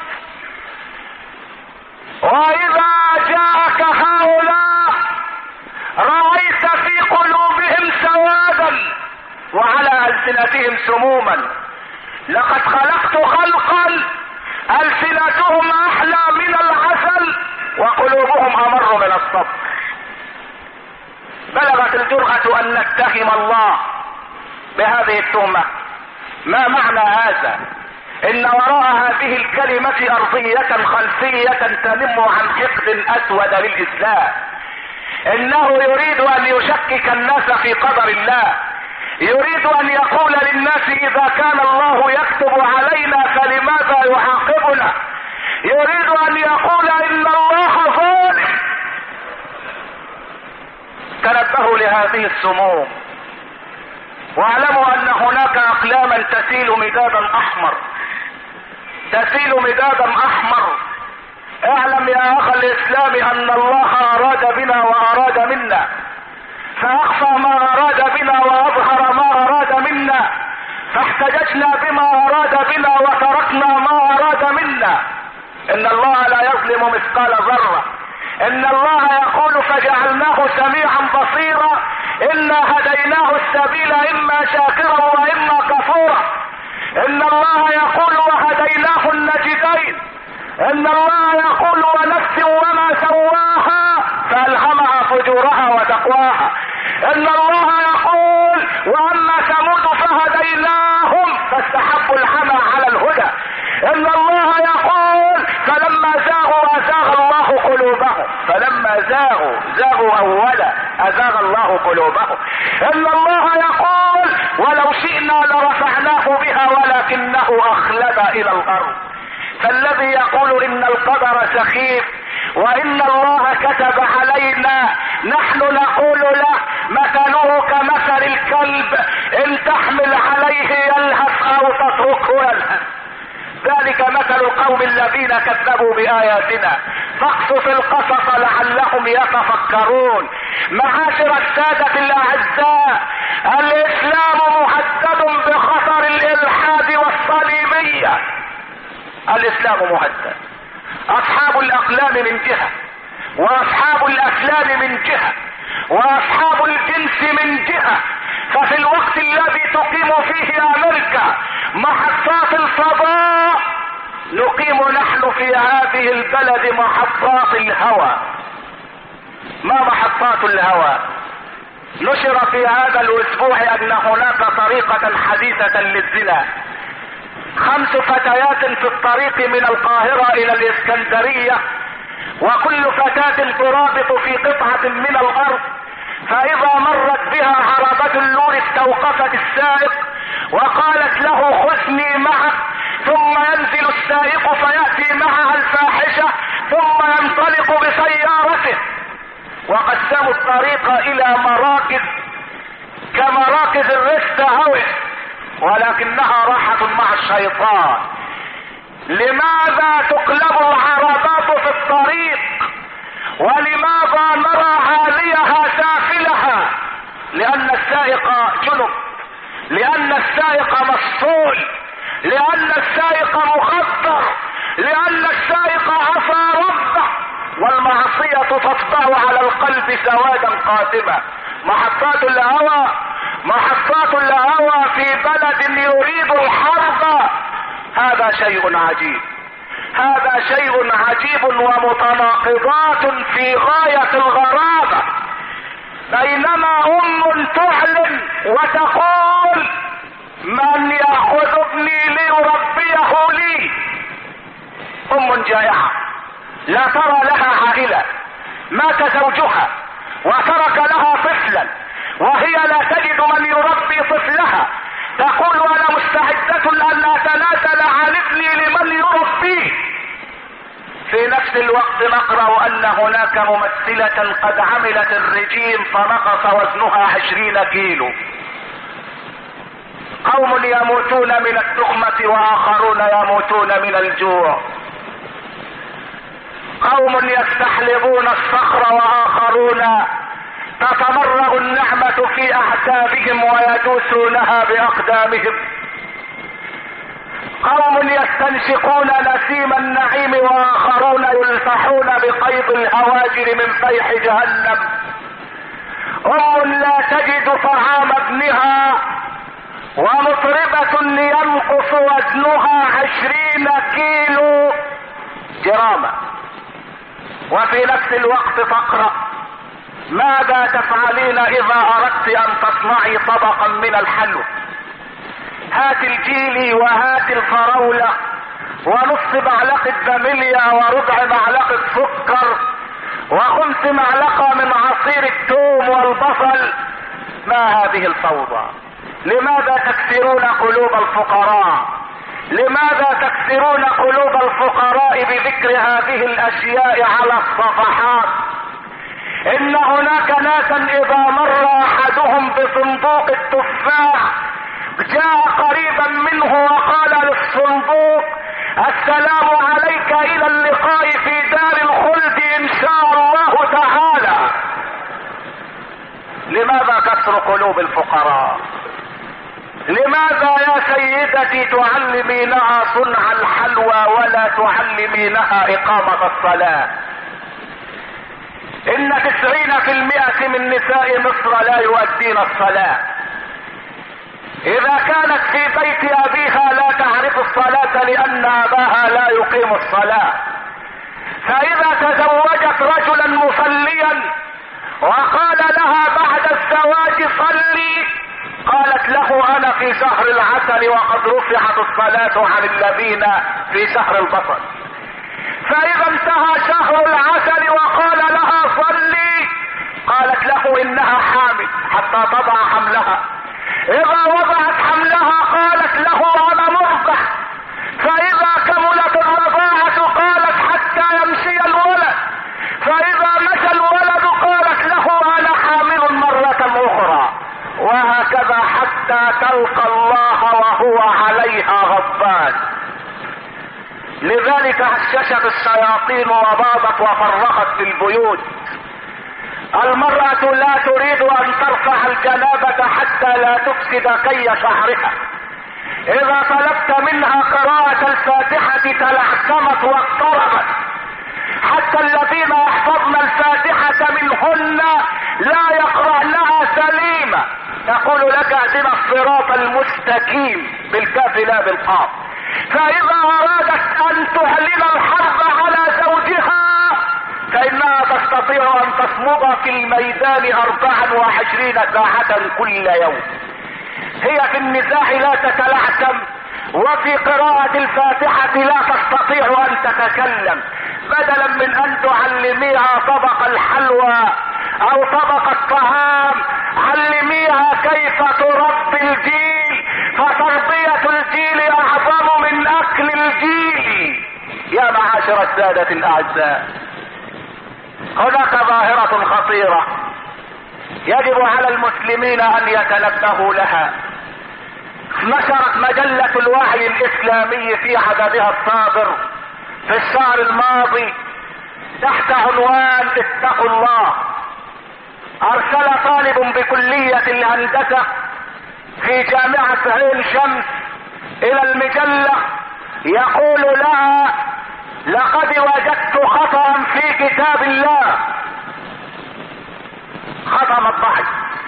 وإذا جاءك هؤلاء رأيت في قلوبهم سوادا وعلى ألسنتهم سموما. لقد خلقت خلقا ألسنتهم أحلى من العسل وقلوبهم أمر من الصبر. بلغت الجرأة أن نتهم الله بهذه التهمة. ما معنى هذا؟ إن وراء هذه الكلمة أرضية خلفية تنم عن حقد أسود للإسلام. إنه يريد أن يشكك الناس في قدر الله، يريد أن يقول للناس إذا كان الله يكتب علينا فلماذا يعاقبنا؟ يريد أن يقول إن الله ظالم. تنبهوا لهذه السموم واعلموا أن هناك أقلاما تسيل مدادا أحمر، تسيل مدادا أحمر. اعلم يا أخ الإسلام أن الله أراد بنا وأراد منا، فأخفى ما أراد بنا وأظهر ما أراد منا، فاحتججنا بما أراد بنا وتركنا ما أراد منا. إن الله لا يظلم مثقال ذرة. إن الله يقول فجعلناه سميعا بصيرا إنا هديناه السبيل إما شاكرا وإما كفورا. إن الله يقول وهديناه النجدين. إن الله يقول ونفس وما سواها فألهمها فجورها وتقواها. إن الله يقول وأما ثمود فهديناهم فاستحبوا العمى على الهدى. إن الله يقول فلما زاغوا أزاغ الله قلوبهم. فلما زاغوا أولا أزاغ الله قلوبهم. إن الله يقول ولو شئنا لرفعناه بها ولكنه أخلد إلى الأرض. فالذي يقول إن القدر سخيف وإن الله كتب علينا نحن نقول له مثله كمثل الكلب إن تحمل عليه يلهث أو تتركه يلهث. ذلك مثل القوم الذين كذبوا بآياتنا فاقصص القصص لعلهم يتفكرون. معاشر السادة الاعزاء، الاسلام مهدد بخطر الالحاد والصليبية. الاسلام مهدد. اصحاب الاقلام من جهة، واصحاب الافلام من جهة، واصحاب الجنس من جهة. ففي الوقت الذي تقيم فيه امريكا محطات الفضاء، نقيم نحن في هذه البلد محطات الهوى. ما محطات الهوى؟ نشر في هذا الاسبوع ان هناك طريقة حديثة للزنا. 5 فتيات في الطريق من القاهرة الى الاسكندرية، وكل فتاة ترابط في قطعة من الارض، فاذا مرت بها عربة اللور استوقفت السائق وقالت له خذني معك، ثم ينزل السائق فيأتي معها الفاحشة ثم ينطلق بسيارته. وقسموا الطريق الى مراكز كمراكز الريست هاوس، ولكنها راحة مع الشيطان. لماذا تقلب العربات في الطريق؟ ولماذا نرى عاليها سافلها؟ لان السائق جنب، لان السائق مسطول، لان السائق مخدر، لان السائق عصى ربه، والمعصية تطبع على القلب سوادا قاتما. محطات الهوى، محطات الهوى في بلد يريد الحرب، هذا شيء عجيب، هذا شيء عجيب ومتناقضات في غاية الغرابة. بينما تعلن وتقول من يأخذ ابني ليربيه لي، جائعة لا ترى لها عائلة، مات زوجها وترك لها طفلا وهي لا تجد من يربي طفلها، تقول انا مستعدة ان اتنازل عن ابني لمن يربيه. في نفس الوقت نقرأ ان هناك ممثلة قد عملت الرجيم فنقص وزنها 20 كيلو. قوم يموتون من التخمة واخرون يموتون من الجوع. قوم يستحلبون الصخر واخرون تتمرغ النعمة في اعتابهم ويدوسونها باقدامهم. قوم يستنشقون نسيم النعيم واخرون يلفحون بقيض الهواجر من فيح جهنم. لا تجد طعام ابنها ومطربة ينقص وزنها 20 كيلو جرامة. وفي نفس الوقت تقرأ ماذا تفعلين اذا اردت ان تصنعي طبقا من الحلو؟ هات الجيلي وهات الفراولة ونص معلقة فانيليا وربع معلقة سكر وخمس معلقة من عصير الثوم والبصل. ما هذه الفوضى؟ لماذا تكسرون قلوب الفقراء؟ لماذا تكسرون قلوب الفقراء بذكر هذه الاشياء على الصفحات؟ ان هناك ناسا اذا مر احدهم بصندوق التفاح جاء قريبا منه وقال للصندوق السلام عليك الى اللقاء في دار الخلد ان شاء الله تعالى. لماذا كسر قلوب الفقراء؟ لماذا يا سيدتي تعلمينها صنع الحلوى ولا تعلمينها اقامة الصلاة؟ ان 90% من نساء مصر لا يؤدين الصلاة. اذا كانت في بيت ابيها لا تعرف الصلاة لان اباها لا يقيم الصلاة، فاذا تزوجت رجلا مصليا وقال لها بعد الزواج صلي، قالت له انا في شهر العسل وقد رفعت الصلاة عن الذين في شهر البصر. فاذا انتهى شهر العسل وقال لها صلي، قالت له انها حامل حتى تضع حملها. اذا وضعت حملها قالت له انا مرضع. فاذا كملت الرضاعة قالت حتى يمشي الولد. فاذا مشى الولد قالت له انا حامل مرة اخرى، وهكذا حتى تلقى الله وهو عليها غضبان. لذلك هششت الشياطين وباضت وفرقت في البيوت. المرأة لا تريد ان ترفع الجنابة حتى لا تفسد كي شعرها. اذا طلبت منها قراءة الفاتحة تلعثمت واضطربت، حتى الذين يحفظن الفاتحة منهن لا يقرأنها سليمة. تقول لك اهدنا الصراط المستقيم بالكاف لا بالقاف. فاذا ارادت ان تعلن الحرب على زوجها فانها تستطيع ان تصمد في الميدان 24 ساعة كل يوم. هي في النزاع لا تتلعثم، وفي قراءة الفاتحة لا تستطيع ان تتكلم. بدلا من ان تعلميها طبق الحلوى او طبق الطعام، علميها كيف تربي الجيل، فتربية الجيل اعظم من اكل الجيل. يا معاشر السادة الاعزاء، هناك ظاهرة خطيرة يجب على المسلمين ان يتنبهوا لها. نشرت مجلة الوعي الاسلامي في عددها الصادر في الشهر الماضي تحت عنوان اتقوا الله، ارسل طالب بكلية الهندسة في جامعة عين شمس الى المجلة يقول لها لقد وجدت خطأ في كتاب الله. خطأ مطبعي.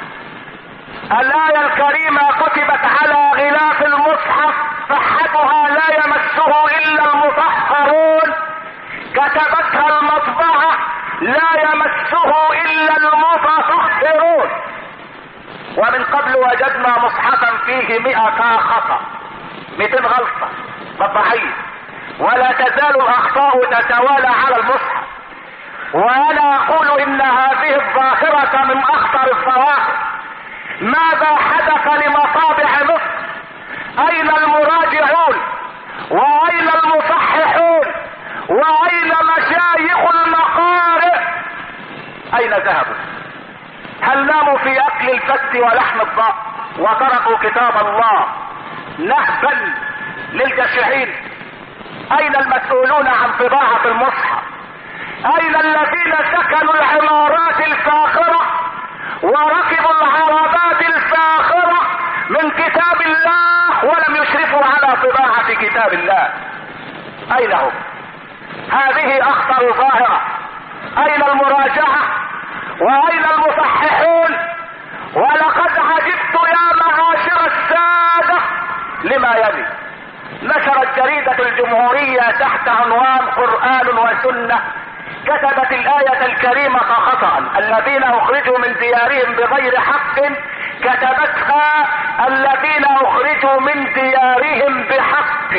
الآية الكريمة كتبت على غلاف المصحف صحتها لا يمسه الا المطهرون، كتبتها المطبعة لا يمسه الا المتطهرون. ومن قبل وجدنا مصحفا فيه 100 خطأ، 200 غلطة مطبعية، ولا تزال الاخطاء تتوالى على المصحف. وانا اقول ان هذه الظاهرة من اخطر الظواهر. ماذا حدث لمطابع مصر؟ اين المراجعون؟ واين المصححون؟ واين مشايخ المقارئ؟ اين ذهبوا؟ هل ناموا في اكل الفت ولحم الضأن وتركوا كتاب الله نهبا للجشعين؟ اين المسؤولون عن طباعة المصحف؟ اين الذين سكنوا العمارات الفاخرة وركبوا العربات الفاخرة من كتاب الله ولم يشرفوا على طباعة كتاب الله؟ اين هم؟ هذه اخطر ظاهرة. اين المراجعة؟ واين المصححون؟ ولقد عجبت يا معاشر السادة لما يلي. نشرت جريدة الجمهورية تحت عنوان قرآن وسنة، كتبت الآية الكريمة خطأ الذين اخرجوا من ديارهم بغير حق، كتبتها الذين اخرجوا من ديارهم بحق.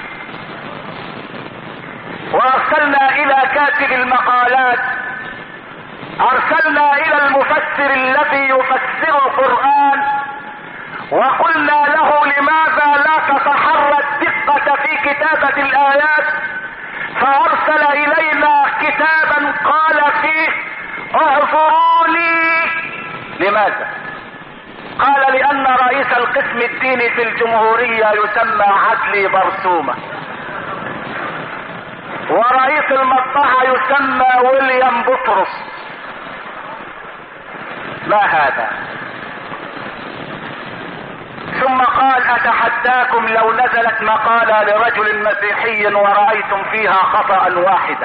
وارسلنا الى كاتب المقالات، ارسلنا الى المفسر الذي يفسر القرآن وقلنا له لماذا لا تتحرى الدقة في كتابة الآيات؟ فارسل الينا كتابا قال فيه اعذروني. لماذا؟ قال لان رئيس القسم الديني في الجمهورية يسمى عدلي برسومة، ورئيس المطبعة يسمى ويليام بطرس. ما هذا؟ ثم قال اتحداكم لو نزلت مقالة لرجل مسيحي ورأيتم فيها خطأ واحدا.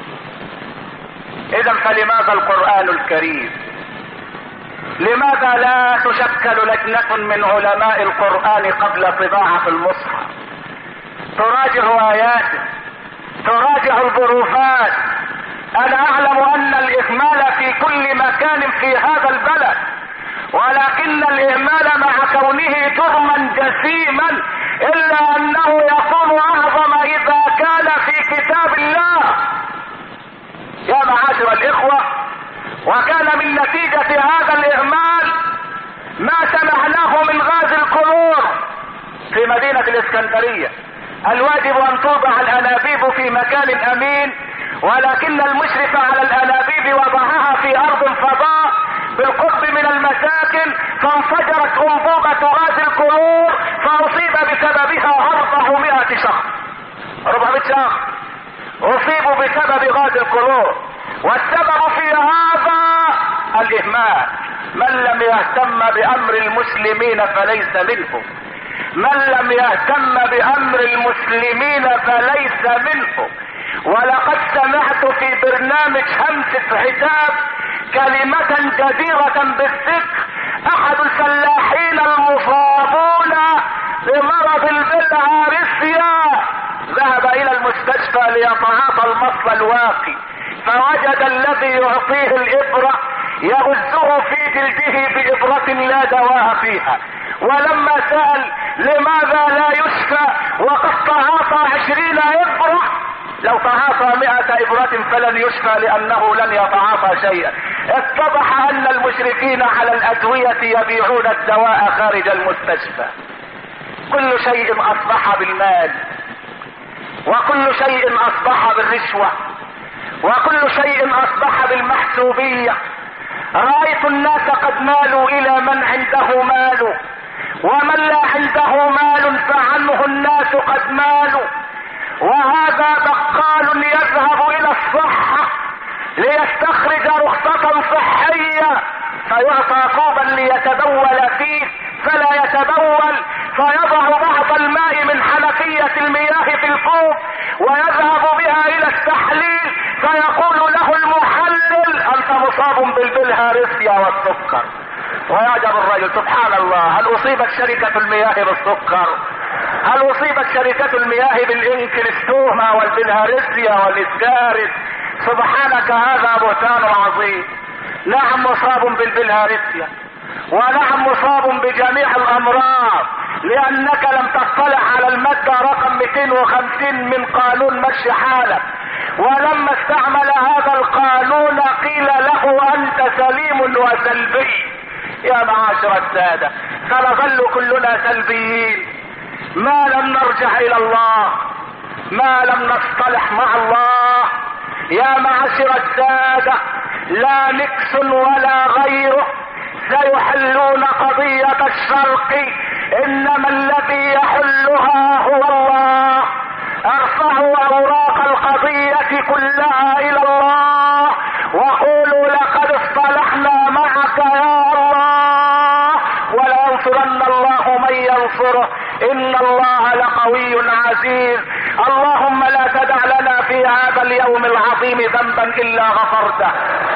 اذا فلماذا القرآن الكريم؟ لماذا لا تشكل لجنة من علماء القرآن قبل طباعة المصحف تراجع آياته، تراجع الظروفات؟ انا اعلم ان الاهمال في كل مكان في هذا البلد، ولكن الاهمال مع كونه جرما جسيما الا انه يكون اعظم اذا كان في كتاب الله. يا معاشر الاخوة، وكان من نتيجة هذا الاهمال ما سمعناه من غاز القبور في مدينة الاسكندرية. الواجب ان توضع الانابيب في مكان امين، ولكن المشرف على الانابيب وضعها في ارض فضاء بالقرب من المساكن، فانفجرت انبوبة غاز القبور فاصيب بسببها 400 شخص. 400 شخص اصيبوا بسبب غاز القبور. والسبب في هذا فيه مات. من لم يهتم بامر المسلمين فليس منهم، من لم يهتم بامر المسلمين فليس منهم. ولقد سمعت في برنامج همسة عتاب كلمة جديرة بالذكر. احد الفلاحين المصابون بمرض البلهارسيا ذهب الى المستشفى ليتعاطى المصل الواقي، فوجد الذي يعطيه الابرة يغزه في جلده بإبرة لا دواء فيها. ولما سأل لماذا لا يشفى وقد تعاطى 20 إبرة، لو تعاطى 100 إبرة فلن يشفى لأنه لن يتعاطى شيئا. اتضح أن المشركين على الأدوية يبيعون الدواء خارج المستشفى. كل شيء أصبح بالمال، وكل شيء أصبح بالرشوة، وكل شيء أصبح بالمحسوبية. رأيت الناس قد مالوا إلى من عنده مال، ومن لا عنده مال فعنه الناس قد مالوا. وهذا بقال يذهب إلى الصحة ليستخرج رخصة صحية فيعطى كوبا ليتبول فيه فلا يتبول، فيضع بعض الماء من حنفية المياه في الكوب ويذهب بها إلى التحليل فيقول له المحلل أنت مصاب بالبلهارسيا والسكر. ويعجب الرجل سبحان الله، هل أصيبت شركة المياه بالسكر؟ هل أصيبت شركة المياه بالإنكلستوما والبلهارسيا والإسكارس؟ سبحانك هذا بهتان عظيم. نعم مصاب بالبلهارسيا، ونعم مصاب بجميع الأمراض، لأنك لم تطلع على المادة رقم 250 من قانون مشي حالك. ولما استعمل هذا القانون قيل له أنت سليم وسلبي. يا معاشر السادة، سنظل كلنا سلبيين ما لم نرجع إلى الله، ما لم نصطلح مع الله. يا معاشر السادة، لا نكس ولا غيره سيحلون قضية الشرق، إنما الذي يحلها هو الله. ارفعوا أوراق القضية كلها إلى الله وقولوا لقد اصطلحنا معك يا الله، ولينصرن الله من ينصره، إن الله لقوي عزيز. اللهم لا تدع لنا في هذا اليوم العظيم ذنبا إلا غفرته،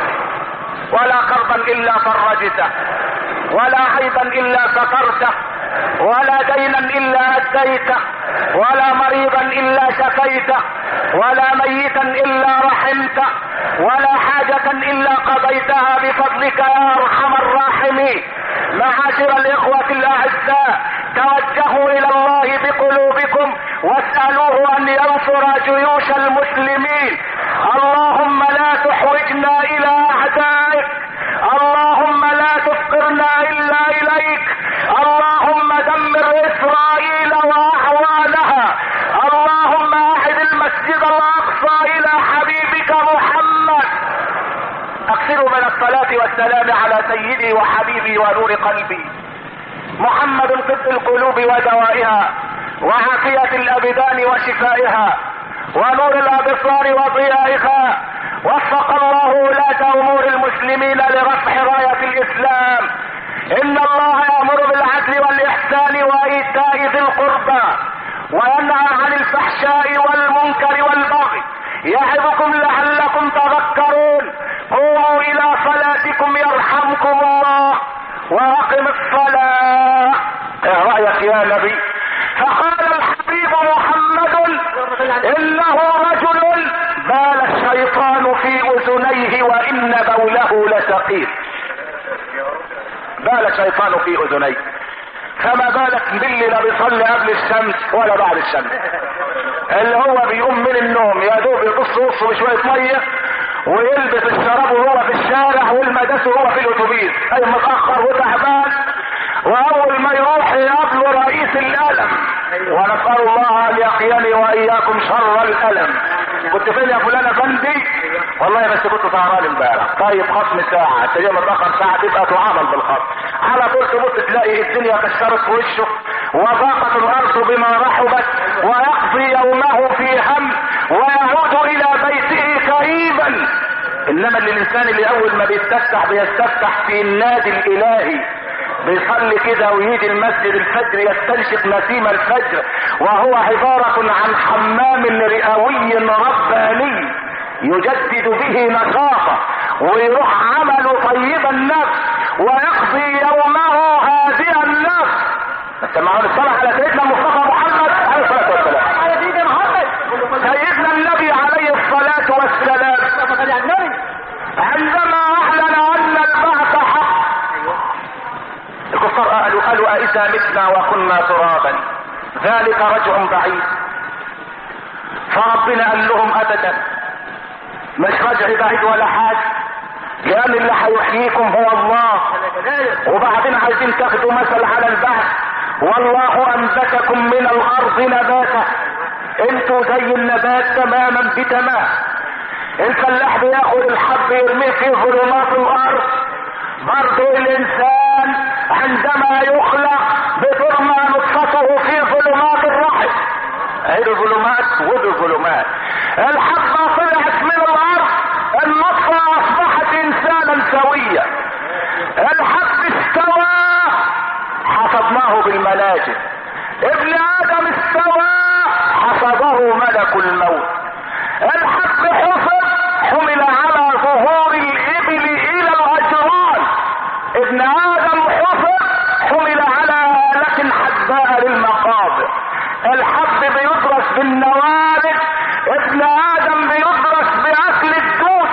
ولا كربا إلا فرجته، ولا عيبا إلا سترته، ولا دينا إلا أديته، ولا مريضا إلا شفيته، ولا ميتا إلا رحمته، ولا حاجة إلا قضيتها بفضلك يا أرحم الراحمين. معاشر الإخوة الأعزاء، توجهوا إلى الله بقلوبكم واسألوه أن ينصر جيوش المسلمين. اللهم لا تحوجنا إلى أعدائك، اللهم لا تفقرنا إلا إليك، اللهم دمر إسرائيل وأعوانها، اللهم أعد المسجد الأقصى إلى حبيبك محمد. أكثروا من الصلاة والسلام على سيدي وحبيبي ونور قلبي محمد، طب القلوب ودوائها، وعافية الأبدان وشفائها، ونور الأبصار وضيائها. وفق الله ولاة أمور المسلمين لرفع راية الإسلام. إن الله يأمر بالعدل والإحسان وإيتاء ذي القربى وينهى عن الفحشاء والمنكر والبغي، يعظكم لعلكم تذكرون. قوموا إلى صلاتكم يرحمكم الله، وأقم الصلاة. يا رأيك يا نبي؟ فقال الحبيب محمد إنه رجل بال الشيطان في أذنيه وإن بوله لثقيل. بال الشيطان في أذنيه، فما بالك باللي لا بيصلي قبل الشمس ولا بعد الشمس، اللي هو بيقوم من النوم يا دوب يقص وصه بشوية مية ويلبس الشراب وهو في الشارع والمدرسة وهو في الأتوبيس، أي متأخر وتعبان، وأول ما يروح يقابله رئيس الألم. ونسأل الله أن يقيني وإياكم شر الألم. كنت فين يا فلان افندي؟ والله بس كنت سهران امبارح. طيب خصم ساعة، انت جاي متأخر ساعة تبقى تعامل بالخصم. على طول تبص تلاقي الدنيا كسرت في وشه وضاقت الأرض بما رحبت، ويقضي يومه في هم ويعود إلى بيته كئيبا. انما الانسان اللي اول ما بيستفتح في النادي الالهي، بيصلي كده ويجي المسجد الفجر يستنشق نسيم الفجر وهو عبارة عن حمام رئوي رباني يجدد به نشاطه، ويروح عمله طيب النفس ويقضي يومه هادئ النفس. سمعوا الصلاة على سيدنا المصطفى محمد عليه الصلاة والسلام. على سيدنا محمد. سيدنا النبي عليه الصلاة والسلام عندما اعلن ان البعث حق، الكفار قالوا أئذا متنا وكنا ترابا ذلك رجع بعيد. فربنا قال لهم ابدا مش رجع بعيد ولا حاجه، لان اللي هيحييكم هو الله. وبعدين عايزين تاخدوا مثل على البعث، والله انبتكم من الارض نباتا، انتوا زي النبات تماما بتمام. الفلاح بياخد الحب يرميه في ظلمات الارض، برضو الانسان عندما يخلق بترمى نطفته في ظلمات الرحم. هذه ظلمات ودي ظلمات. الحبة طلعت من الارض، النطفة اصبحت انسانا سويا. الحب استوى حصدناه بالملاجئ، ابن ادم استوى حصده ملك الموت. الحب حصد حمل على ظهور الابل الى الاجران، ابن ادم حصد حمل على آلة حداء للمقابر. الحب بيدرس بالنوابل، ابن ادم بيدرس باكل الدود.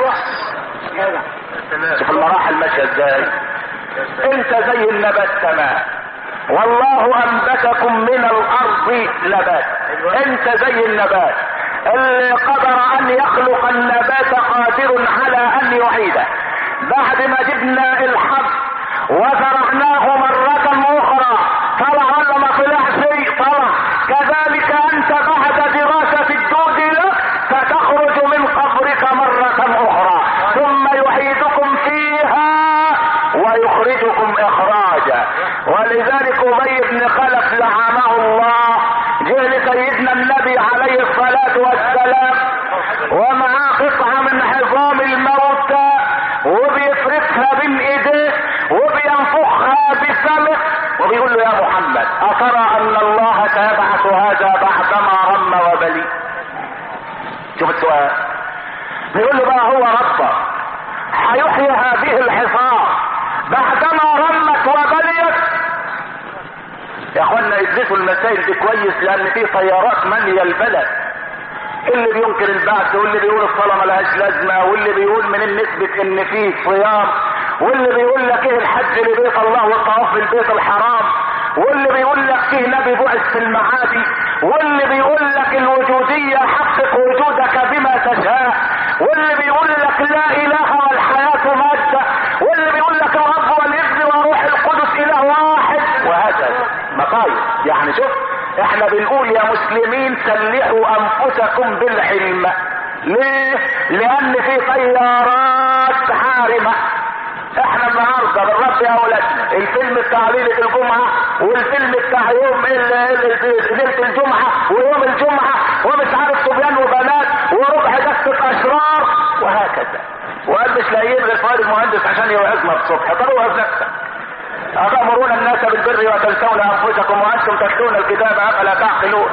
شوف المراحل ماشيه ازاي. انت زي النبات تمام، والله انبتكم من الارض نبات. انت زي النبات، اللي قدر ان يخلق النبات قادر على ان يعيده. بعد ما جبنا الحب وزرعناه مرة اخرى طلع ولا ما طلعش؟ طلع. كذلك انت بعد دراسة الدود لك ستخرج من قبرك مرة اخرى، ثم يعيدكم فيها ويخرجكم اخراجا. ولذلك ابي بن خلف لعنه الله جه لسيدنا النبي عليه الصلاة والسلام ومعاه قطعة من عظام الموتى وبيفركها بين ايديه وبينفخها بفمه وبيقول له يا محمد اترى ان الله سيبعث هذا بعدما رم وبلي؟ شوف السؤال. بيقول له بقى هو ربك هيحيي هذه الحصار بعدما رمت وبليت؟ يا اخوانا ادرسوا المسائل دي كويس، لان في طيارات ماليه البلد، اللي بينكر البعث واللي بيقول الصلاه ملهاش لازمه واللي بيقول من النسبه ان فيه صيام واللي بيقول لك ايه الحج لبيت الله والطواف بالبيت الحرام واللي بيقول لك فيه نبي بعث في المعادي واللي بيقول لك الوجوديه حقق وجودك بما تشاء واللي بيقول لك لا اله والحياه ماده واللي بيقول لك الاب والابن وروح القدس اله واحد وهكذا مصايب. يعني شوف احنا بنقول يا مسلمين سلحوا انفسكم بالعلم. ليه؟ لان في طيارات حارمه. احنا النهارده بنربي يا اولادنا الفيلم بتاع ليله الجمعه والفيلم بتاع يوم ليله الجمعه ويوم الجمعه ومش عارف صبيان وبنات وربع دستة اشرار وهكذا. وقال مش لاقيين غير فؤاد المهندس عشان يوعظنا الصبح. طب وعظ نفسك. أتأمرون الناس بالبر وتنسون أنفسكم وأنتم تتلون الكتاب أفلا تعقلون؟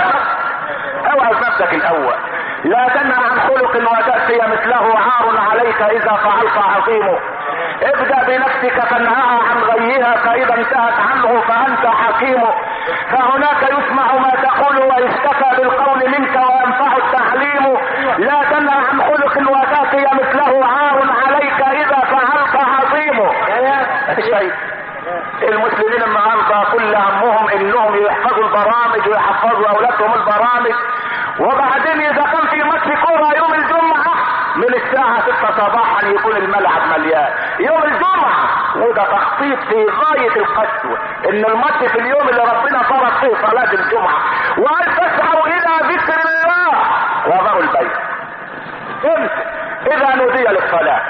اوعظ نفسك الأول. لا تنهى عن خلق وتأتي مثله عار عليك إذا فعلت عظيمه. ابدأ بنفسك فانهاها عن غيها فإذا انتهت عنه فأنت حكيم. فهناك يسمع ما تقول ويشتكى بالقول منك وينفع التعليم. لا تنهى عن خلق وتأتي مثله عار عليك إذا فعلت عظيمه. شيء المسلمين النهارده كل همهم انهم يحفظوا البرامج ويحفظوا اولادهم البرامج، وبعدين اذا كان في ماتش كوره يوم الجمعه من الساعه 6 صباحا يكون الملعب مليان يوم الجمعه. وده تخطيط في غايه القسوه ان الماتش في اليوم اللي ربنا فرض فيه صلاه الجمعه. وقال تسعوا الى ذكر الله وذروا البيع. اذا نودي للصلاه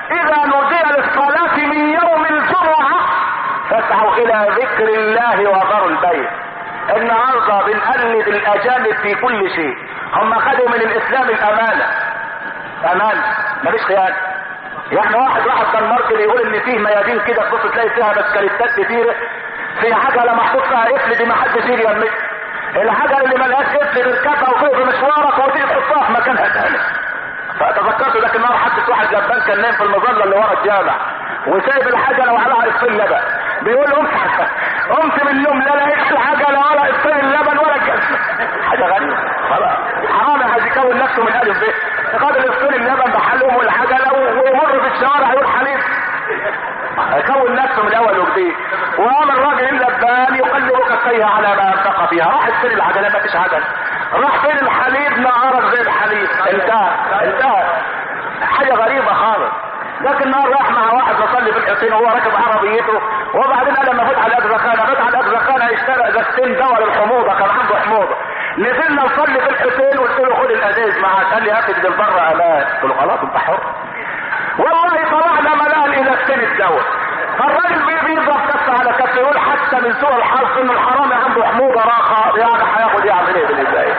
من يوم الجمعة فاسعوا الى ذكر الله وذروا البيع. النهارده بنقلد الاجانب في كل شيء. هم خدوا من الاسلام الامانة. مفيش خيانه. يعني واحد راح الدنمارك بيقول ان فيه ميادين كده تبص تلاقي فيها بسكليتات كتير، في عجله محطوط فيها قفل دي ما حدش يجي يمسك. العجله اللي ملهاش قفل تركبها وتقف في مشوارك وتيجي تحطها في مكانها تاني. فتذكرت ذاك النهار حدث واحد جبان كان نايم في المظله اللي ورا الجامع وسايب العجله وعليها قفل لبن، بيقول قمت من النوم لا لقيت العجله ولا قفل اللبن ولا حاجه غريبه. خلاص حرام عايز يكون نفسه من الف ب، خد القفل اللبن بحلهم والعجله ويمر في الشوارع يقول حليب، يكون نفسه من اول وجديد. وقام الراجل اللبان يقلب كفيه على ما انفق فيها. راحت فين العجله؟ ما فيش عجله. راح فين الحليب؟ نعرف زي الحليب، انتهى. حاجه غريبه خالص. لكن النهار راح مع واحد بيصلي في الحسين وهو راكب عربيته، وبعدين قال لما فتح الاجزخانه اشترى ازازتين دواء للحموضه، كان عنده حموضه. نزلنا نصلي في الحسين وقلت له خد الازاز معاك، قال لي هات اللي بره امان. قلت له خلاص انت حر. والله طلعنا ملان الازازتين الدواء. فالراجل بيضرب كف على كف يقول حتى من سوء الحظ ان الحرامي عنده حموضه راخه، يعني هياخد يعمل ايه بالازاي؟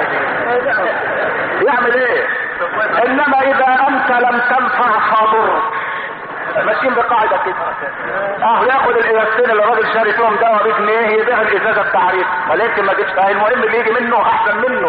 يعمل ايه؟ انما اذا انت لم تنفع فضر. ماشيين بقاعده كده. ياخد الازازتين اللي الراجل شاري فيهم دواء بجنيه يبيع الازازه بتعريف، ولا يمكن ما تجيبش. المهم اللي يجي منه احسن منه.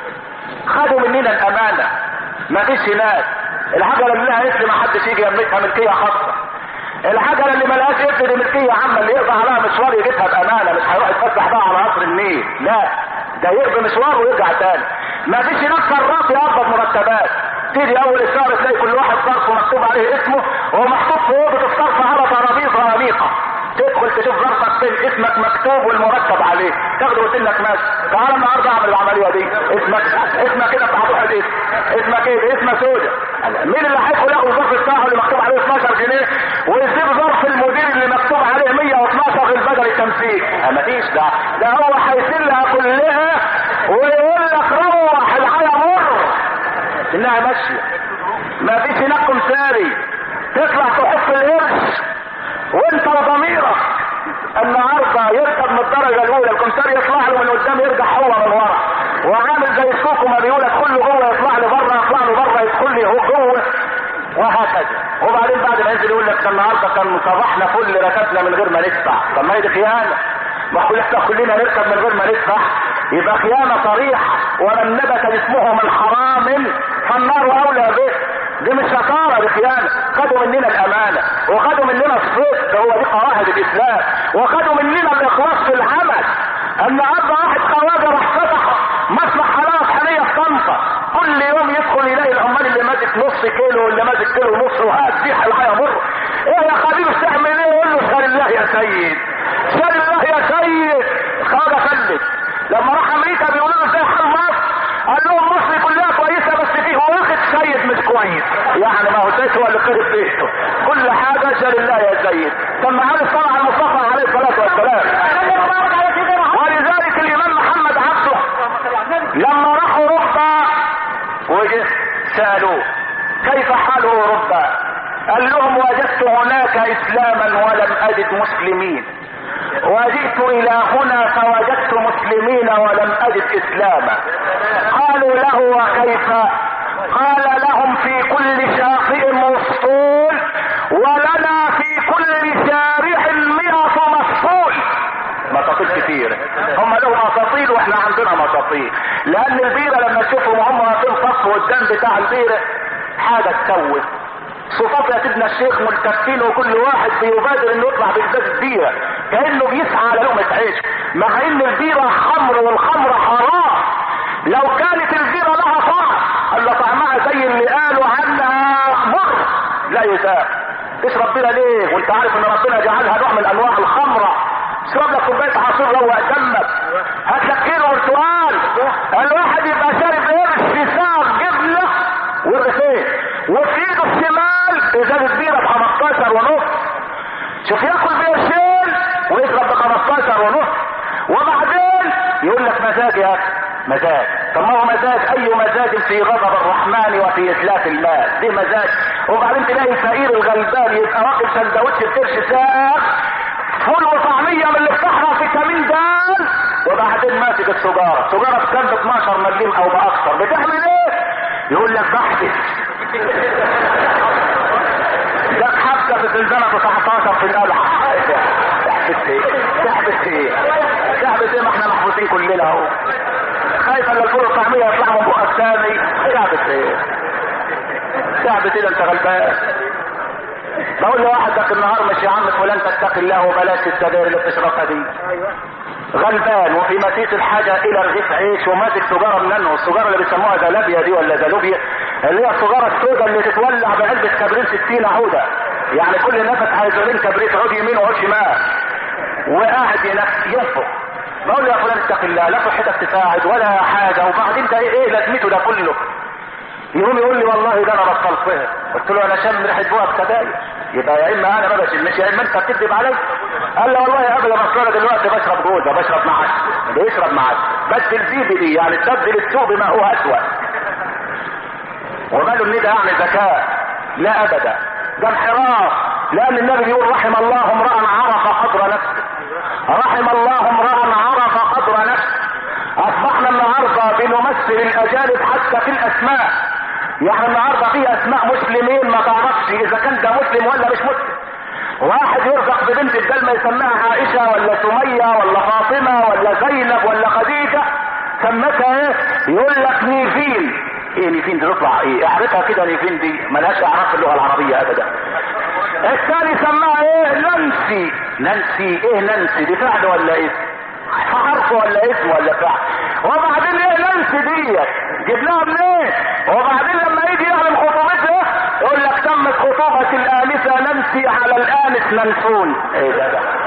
خدوا مننا الامانه. ما فيش هناك العجله اللي لها اسم ما حدش يجي يملكها، ملكيه خاصه. العجله اللي ملهاش اسم دي ملكيه عامه، اللي يقضي عليها مشوار يجيبها بامانه، مش هيروح يتفسح بقى على قصر النيل، لا ده يقضي مشوار ويرجع تاني. ما فيش هناك صراف يقبض مرتبات. تيجي اول الشهر تلاقي كل واحد صرف مكتوب عليه اسمه ومحطوط في اوضه الصرف على ترابيزه انيقه. تدخل تشوف ظرفك فين، اسمك مكتوب والمرتب عليه، تاخده وتقول لك ماشي تعالى النهارده اعمل العمليه دي. اسمك كده بتاع واحد اسمك ايه؟ اسمك سوده. مين اللي هيدخل ياخد الظرف بتاعه اللي مكتوب عليه 12 جنيه ويسيب ظرف المدير اللي مكتوب عليه 112 في البدل التمثيل؟ مفيش. ده هو هيسيلها كلها ويقول لك روح الحياه مر انها ماشيه. ما فيش هناك كمساري تطلع تحط القرش وانت وضميرك النهارده يركب من الدرجه الاولى، الكمساري يطلع له من قدام يرجع هو من ورا، وعامل زي السوق ما بيقول ادخل له جوه يطلع له بره، يطلع له بره يدخل لي هو جوه، وهكذا. وبعدين بعد ما ينزل يقول لك النهارده كان صباحنا فل ركبنا من غير ما ندفع. طب ما هي دي خيانه. ما هو احنا كلنا نركب من غير ما ندفع يبقى خيانه صريحه. ومن نبت جسمه من حرام فالنار اولى به. دي مش شطاره، دي خيانه. خدوا مننا الامانه وخدوا مننا الصدق، هو دي قواعد الاسلام، وخدوا مننا الاخلاص في العمل. النهارده واحد خواجه راح فتح مصنع حلاوه حاليه في طنطا، كل يوم يدخل يلاقي العمال اللي ماسك نص كيلو واللي ماسك كيلو ونص، وهتسيح الحياه مر. ايه يا حبيبي بتعمل ايه؟ يقول له شال الله يا سيد، شال الله يا سيد. الخواجه فلت. لما راح امريكا بيقولوا له ازاي حال مصر؟ قال لهم مصر كلها كويسه بس فيه واخد سيد مش كويس. يعني ما هو سيد هو اللي قرب بيته، كل حاجه شال الله يا سيد. ثم عاد الصلاه على المصطفى عليه الصلاه والسلام. ولذلك الامام محمد عبده لما راحوا اوروبا وجه سالوه كيف حال اوروبا، قال لهم وجدت هناك اسلاما ولم اجد مسلمين، وجئت الى هنا فوجدت مسلمين ولم اجد اسلاما. قالوا له وكيف؟ قال لهم في كل شاطئ مسطول ولنا في كل شارع 100 مسطول. مساطيل كتير، هم لهم اساطيل واحنا عندنا مساطيل. لان البيره لما تشوفهم هم واقفين صف قدام بتاع البيره حاجه تسوي صفات يا سيدنا الشيخ ملتفين، وكل واحد بيبادر انه يطلع بإزاز البيره كانه بيسعى على لقمه عيش، مع ان البيره خمر والخمر حرام. لو كانت البيره لها طعم الا طعمها زي اللي قالوا عنها مر لا يساء. تشرب بيره ليه وانت عارف ان ربنا جعلها نوع من انواع الخمره؟ اشرب لك كوبايه عصير روق دمك، هات لك كيلو برتقال. الواحد يبقى شارب قرش في ساق جبنه ورغيفين وفي ايده الشمال ازازه بيره ب 15 ونص. شوف ياكل بقرشين ويشرب ب 15 ونص، وبعدين يقول لك مزاج يا اخي. مزاج؟ طب ما هو مزاج، اي مزاج في غضب الرحمن وفي اتلاف المال، دي مزاج. وبعدين تلاقي الفقير الغلبان يبقى واكل سندوتش بقرش ساق فول وطعميه من اللي بتحرق فيتامين دال، وبعدين ماسك السجاره، سجاره بكام؟ ب 12 مليم او باكثر. بتعمل ايه؟ يقول لك بحث ده حبسه في الزنزانه 19 في القلعه. تحبس ايه؟ تحبس ايه؟ تحبس ايه؟ ما احنا محبوسين كلنا اهو. خايف ان الفول الطعميه يطلعوا من بقك تاني. تحبس ايه؟ تحبس ايه؟ انت غلبان. بقول لواحد ذاك النهار مش يا عم فلان تتقي الله وبلاش السجاير اللي بتشربها دي. غلبان وفي مسيس الحاجه الى رغيف عيش وماسك سجاره منه، السجاره اللي بيسموها زلابيا دي ولا زلوبيا، اللي هي السجاره السوداء اللي تتولع بعلبه كبريت 60 عوده، يعني كل نفس هيزولين كبريت، عود يمين وعود شمال، وقاعد ينفخ. بقول له يا فلان اتق الله، لا صحتك تساعد ولا حاجه، وبعدين ده ايه لازمته ده كله؟ يقوم يقول لي والله ده انا بطلتها. قلت له انا شم ريحه بوقك سجاير، يبقى يا اما انا ما بشمش يا اما انت بتكذب علي. قال لي والله يا ابدا بس انا دلوقتي بشرب جوزه، بشرب معسل. بيشرب معسل بس الزيبي دي، يعني تبدل السوء بما هو اسوء. وقالوا ان ده يعني ذكاء؟ لا ابدا، ده انحراف. لان النبي بيقول رحم الله امرأ عرف قدر نفسه، رحم الله امرأ عرف قدر نفسه. اصبحنا النهارده بنمثل الاجانب حتى في الاسماء، يعني النهارده في اسماء مسلمين ما تعرفش اذا كان ده مسلم ولا مش مسلم. واحد يرزق ببنت الدلمه يسميها عائشه ولا سميه ولا فاطمه ولا زينب ولا خديجه، سمتها ايه؟ يقول لك نيفين. ايه نيفين دي؟ تطلع ايه؟ اعرفها كده، نيفين دي ملهاش اعراف في اللغه العربيه ابدا. الثاني سماها ايه؟ نانسي. نانسي ايه نانسي دي؟ فعل ولا اسم؟ حرف ولا اسم ولا فعل؟ وبعدين ايه نانسي دي؟ جيب لها منين؟ وبعدين لما يجي يعلم خطوبتها يقول لك تمت خطوبة الآنسة نانسي على الآنس منسون. ايه ده؟